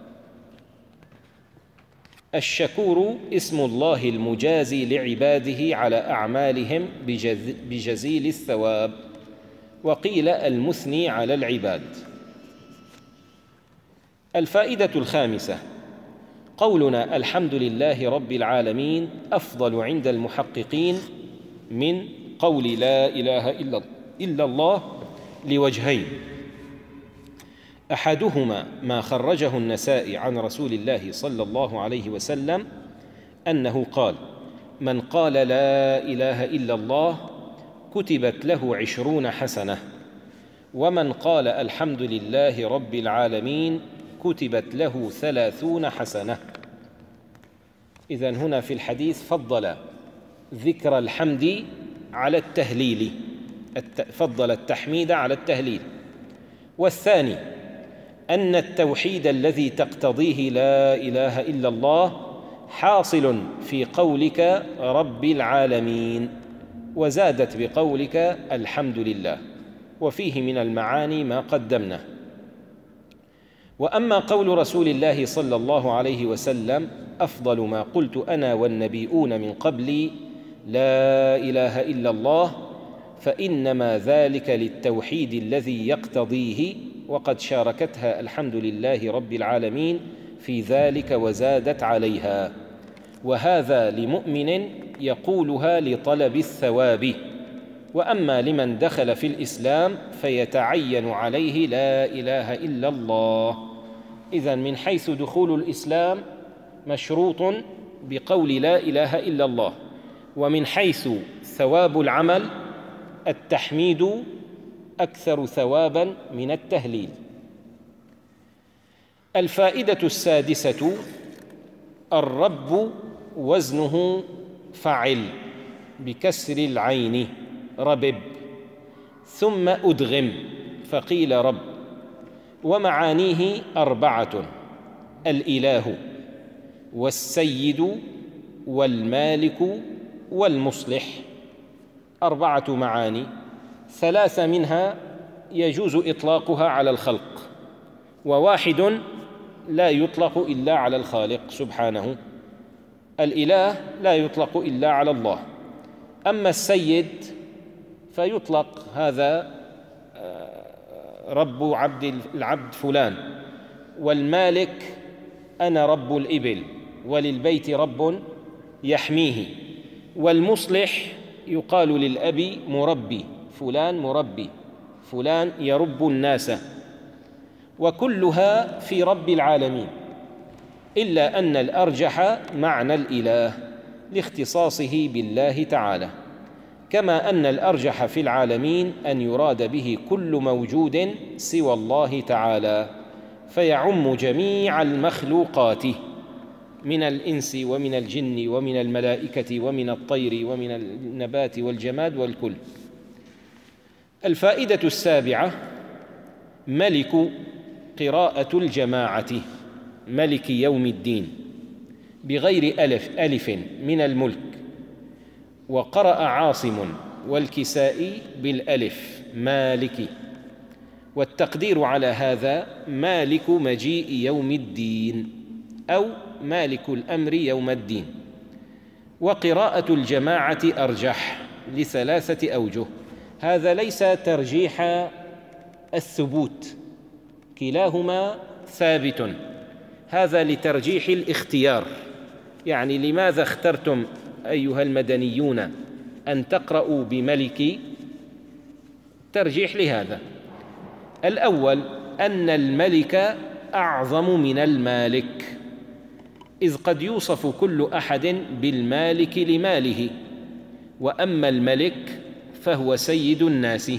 الشكور اسم الله المجازي لعباده على أعمالهم بجزيل الثواب، وقيل المثني على العباد. الفائدة الخامسة: قولنا الحمد لله رب العالمين أفضل عند المحققين من قول لا إله إلا الله لوجهين: أحدهما ما خرجه النسائي عن رسول الله صلى الله عليه وسلم أنه قال: من قال لا إله إلا الله كتبت له عشرون حسنة، ومن قال الحمد لله رب العالمين كتبت له ثلاثون حسنة. إذن هنا في الحديث فضل ذكر الحمد على التهليل، فضل التحميد على التهليل. والثاني أن التوحيد الذي تقتضيه لا إله إلا الله حاصل في قولك رب العالمين، وزادت بقولك الحمد لله، وفيه من المعاني ما قدمنا. وأما قول رسول الله صلى الله عليه وسلم: أفضل ما قلت أنا والنبيون من قبلي لا إله إلا الله، فإنما ذلك للتوحيد الذي يقتضيه، وقد شاركتها الحمد لله رب العالمين في ذلك وزادت عليها. وهذا لمؤمن يقولها لطلب الثواب، وأما لمن دخل في الإسلام فيتعين عليه لا إله إلا الله. إذن من حيث دخول الإسلام مشروط بقول لا إله إلا الله، ومن حيث ثواب العمل التحميد أكثر ثوابا من التهليل. الفائدة السادسة: الرب وزنه فعل بكسر العين ربب، ثم أدغم فقيل رب. ومعانيه أربعة: الإله والسيد والمالك والمصلح، أربعة معاني، ثلاثة منها يجوز إطلاقها على الخلق، وواحد لا يطلق إلا على الخالق سبحانه. الإله لا يطلق إلا على الله، أما السيد فيطلق هذا رب عبد العبد فلان، والمالك أنا رب الإبل وللبيت رب يحميه، والمصلح يقال للأب مربي، فلان مربي، فلان يرب الناس، وكلها في رب العالمين، إلا أن الأرجح معنى الإله لاختصاصه بالله تعالى، كما أن الأرجح في العالمين أن يراد به كل موجود سوى الله تعالى، فيعم جميع المخلوقات من الإنس ومن الجن ومن الملائكة ومن الطير ومن النبات والجماد والكل. الفائدة السابعة: ملك قراءة الجماعة، ملك يوم الدين، بغير ألف ألف من الملك، وقرأ عاصم والكسائي بالألف مالك، والتقدير على هذا مالك مجيء يوم الدين أو مالك الأمر يوم الدين. وقراءة الجماعة أرجح لثلاثة أوجه، هذا ليس ترجيح الثبوت، كلاهما ثابت، هذا لترجيح الاختيار، يعني لماذا اخترتم أيها المدنيون أن تقرأوا بملك؟ ترجيح لهذا. الأول أن الملك أعظم من المالك، إذ قد يوصف كل أحد بالمالك لماله، وأما الملك فهو سيد الناس،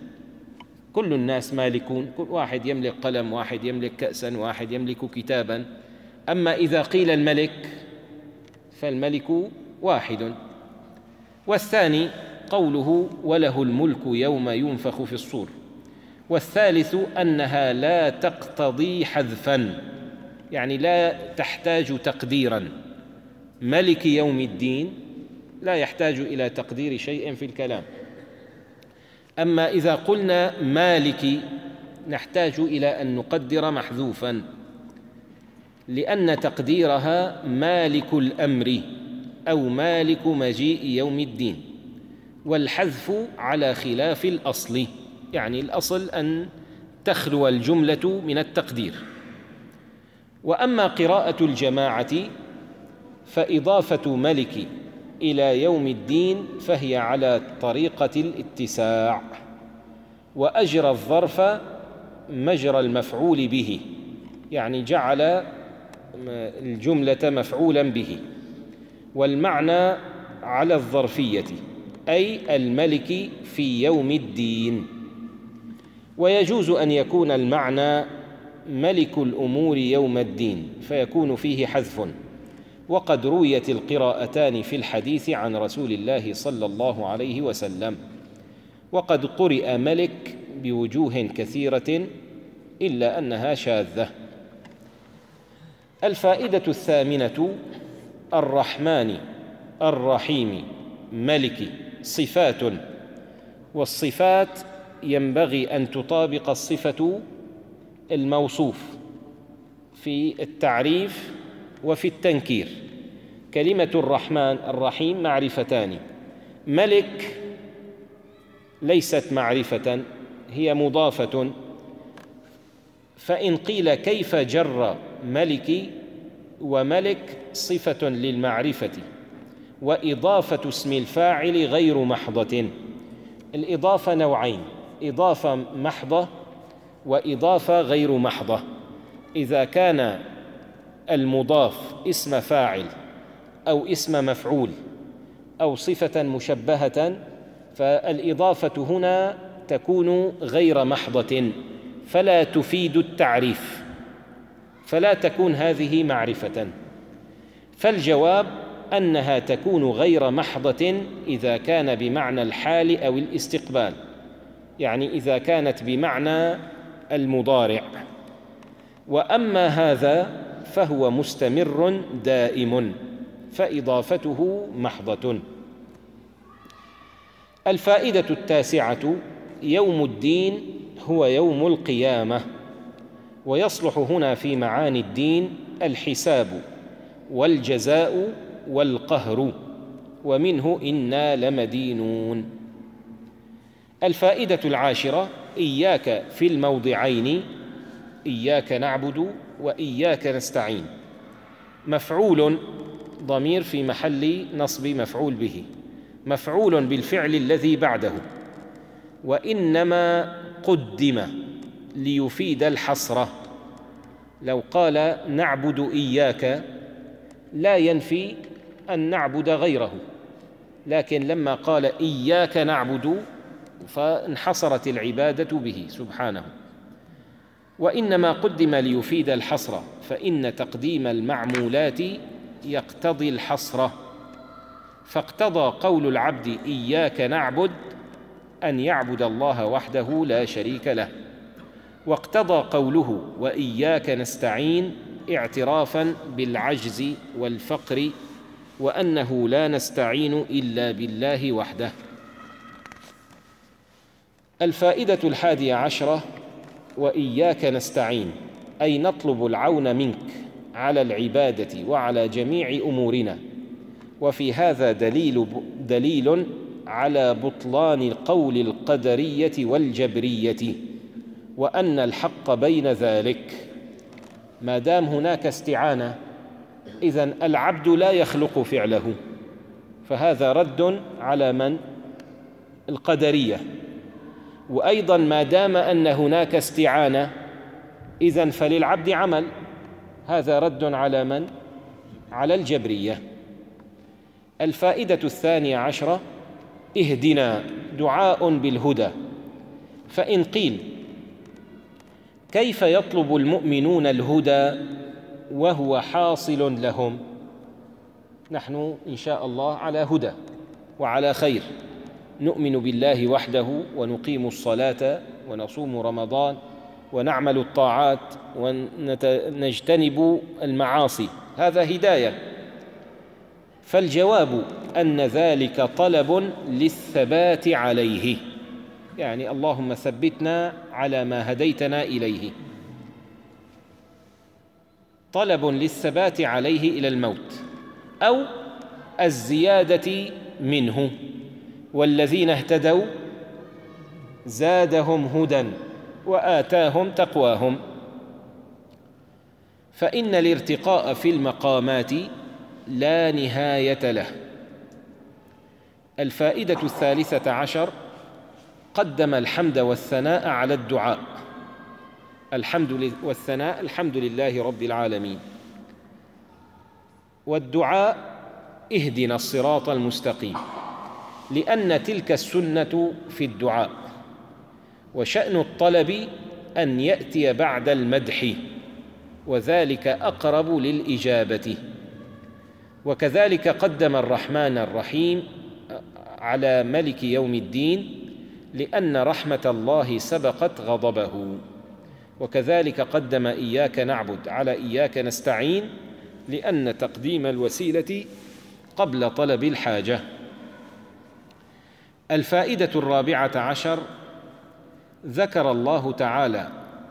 كل الناس مالكون، كل واحد يملك قلم، واحد يملك كأسا، واحد يملك كتابا. أما إذا قيل الملك فالملك واحد. والثاني قوله وله الملك يوم ينفخ في الصور. والثالث أنها لا تقتضي حذفا، يعني لا تحتاج تقديرا، ملك يوم الدين لا يحتاج إلى تقدير شيء في الكلام. أما إذا قلنا مالك نحتاج إلى أن نقدر محذوفا، لأن تقديرها مالك الأمر أو مالك مجيء يوم الدين، والحذف على خلاف الأصل، يعني الأصل أن تخلو الجملة من التقدير. وأما قراءة الجماعة فإضافة ملك إلى يوم الدين فهي على طريقة الاتساع، وأجرى الظرف مجرى المفعول به، يعني جعل الجملة مفعولا به، والمعنى على الظرفية، أي الملك في يوم الدين. ويجوز أن يكون المعنى ملك الأمور يوم الدين فيكون فيه حذف، وقد رويت القراءتان في الحديث عن رسول الله صلى الله عليه وسلم، وقد قرئ ملك بوجوه كثيرة إلا أنها شاذة. الفائدة الثامنة: الرحمن الرحيم ملك صفات، والصفات ينبغي أن تطابق الصفة الموصوف في التعريف وفي التنكير. كلمة الرحمن الرحيم معرفتان، ملك ليست معرفة، هي مضافة، فإن قيل كيف جر ملك وملك صفة للمعرفة وإضافة اسم الفاعل غير محضة؟ الإضافة نوعين: إضافة محضة وإضافة غير محضة. إذا كان المضاف اسم فاعل أو اسم مفعول أو صفة مشبهة فالإضافة هنا تكون غير محضة، فلا تفيد التعريف، فلا تكون هذه معرفة. فالجواب أنها تكون غير محضة إذا كان بمعنى الحال أو الاستقبال، يعني إذا كانت بمعنى المضارع. وأما هذا فهو مستمر دائم، فإضافته محضة. الفائدة التاسعة: يوم الدين هو يوم القيامة، ويصلح هنا في معاني الدين الحساب والجزاء والقهر، ومنه إنا لمدينون. الفائدة العاشرة: إياك في الموضعين، إياك نعبد وإياك نستعين. مفعول ضمير في محل نصب مفعول به، مفعول بالفعل الذي بعده، وإنما قدم ليفيد الحصر. لو قال نعبد إياك لا ينفي أن نعبد غيره، لكن لما قال إياك نعبد فانحصرت العبادة به سبحانه. وإنما قدم ليفيد الحصر، فإن تقديم المعمولات يقتضي الحصر، فاقتضى قول العبد إياك نعبد أن يعبد الله وحده لا شريك له، واقتضى قوله وإياك نستعين اعترافا بالعجز والفقر، وأنه لا نستعين إلا بالله وحده. الفائدة الحادية عشرة: وإياك نستعين، أي نطلب العون منك على العبادة وعلى جميع أمورنا. وفي هذا دليل, دليل على بطلان قول القدرية والجبرية، وأن الحق بين ذلك. ما دام هناك استعانة إذن العبد لا يخلق فعله، فهذا رد على من؟ القدرية. وأيضا ما دام أن هناك استعانة إذن فللعبد عمل، هذا رد على من؟ على الجبرية. الفائدة الثانية عشرة: اهدنا، دعاء بالهدى. فإن قيل كيف يطلب المؤمنون الهدى وهو حاصل لهم؟ نحن إن شاء الله على هدى وعلى خير، نؤمن بالله وحده ونقيم الصلاة ونصوم رمضان ونعمل الطاعات ونجتنب المعاصي، هذا هداية. فالجواب أن ذلك طلب للثبات عليه، يعني اللهم ثبتنا على ما هديتنا إليه، طلب للثبات عليه إلى الموت، أو الزيادة منه. والذين اهتدوا زادهم هدى وآتاهم تقواهم. فإن الارتقاء في المقامات لا نهاية له. الفائدة الثالثة عشر: قدم الحمد والثناء على الدعاء. الحمد والثناء الحمد لله رب العالمين، والدعاء اهدنا الصراط المستقيم، لأن تلك السنة في الدعاء. وشأن الطلب أن يأتي بعد المدح، وذلك أقرب للإجابة. وكذلك قدم الرحمن الرحيم على ملك يوم الدين، لأن رحمة الله سبقت غضبه. وكذلك قدم إياك نعبد على إياك نستعين، لأن تقديم الوسيلة قبل طلب الحاجة. الفائدة الرابعة عشر: ذكر الله تعالى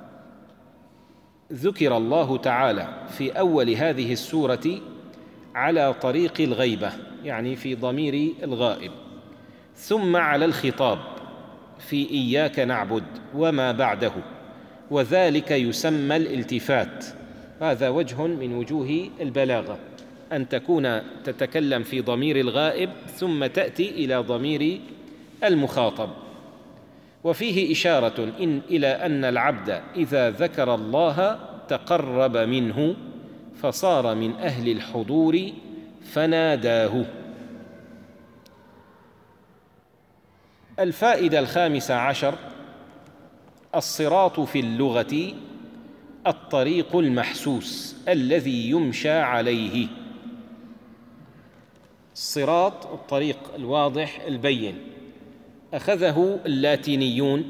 ذكر الله تعالى في أول هذه السورة على طريق الغيبة، يعني في ضمير الغائب، ثم على الخطاب في إياك نعبد وما بعده، وذلك يسمى الالتفات. هذا وجه من وجوه البلاغة، أن تكون تتكلم في ضمير الغائب ثم تأتي إلى ضمير المخاطب. وفيه إشارة إن إلى أن العبد إذا ذكر الله تقرب منه، فصار من أهل الحضور فناداه. الفائدة الخامسة عشر: الصراط في اللغة الطريق المحسوس الذي يمشى عليه. الصراط الطريق الواضح البين، أخذه اللاتينيون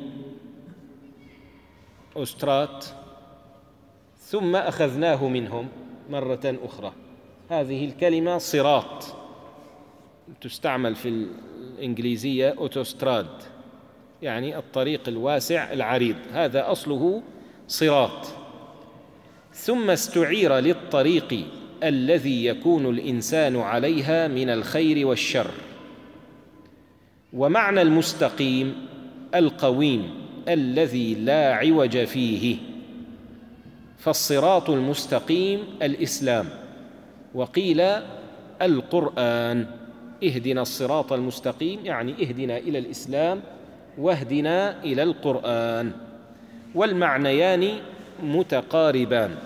أوسترات، ثم أخذناه منهم مرة أخرى. هذه الكلمة صراط تستعمل في الإنجليزية أوتوستراد، يعني الطريق الواسع العريض، هذا أصله صراط. ثم استعير للطريق الذي يكون الإنسان عليها من الخير والشر. ومعنى المستقيم القويم الذي لا عوج فيه، فالصراط المستقيم الإسلام، وقيل القرآن. اهدنا الصراط المستقيم يعني اهدنا إلى الإسلام واهدنا إلى القرآن، والمعنيان متقاربان،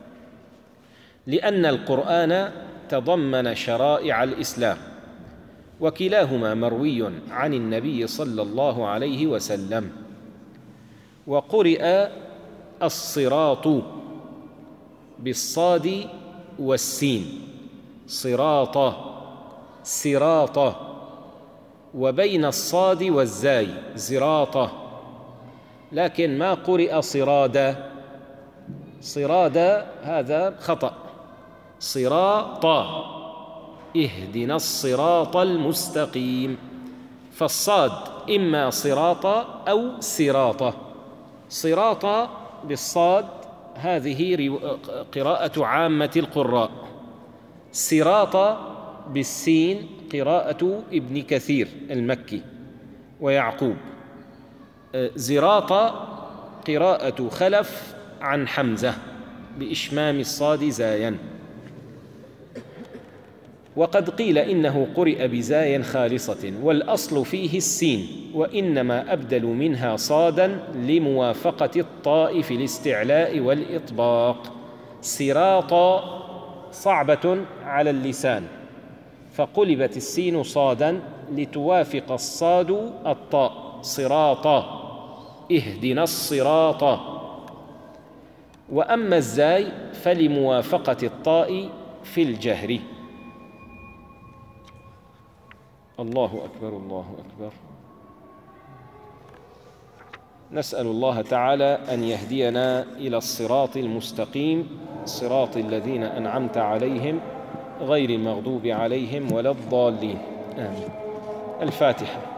لأن القرآن تضمن شرائع الإسلام، وكلاهما مروي عن النبي صلى الله عليه وسلم. وقرئ الصراط بالصاد والسين، صراط صراط، وبين الصاد والزاي زراطة، لكن ما قرئ صرادا. صرادا هذا خطأ، صراطا، اهدنا الصراط المستقيم، فالصاد إما صراطا أو صراطة. صراطا بالصاد هذه قراءة عامة القراء، صراطا بالسين قراءة ابن كثير المكي ويعقوب، زراطة قراءة خلف عن حمزة بإشمام الصاد زايا. وقد قيل إنه قرئ بزاي خالصة، والأصل فيه السين، وإنما أبدلوا منها صادا لموافقة الطاء في الاستعلاء والإطباق. صراطا صعبة على اللسان، فقلبت السين صادا لتوافق الصاد الطاء، صراطا، اهدنا الصراط. وأما الزاي فلموافقة الطاء في الجهر. الله أكبر الله أكبر. نسأل الله تعالى أن يهدينا إلى الصراط المستقيم، صراط الذين أنعمت عليهم غير المغضوب عليهم ولا الضالين، آمين. الفاتحة.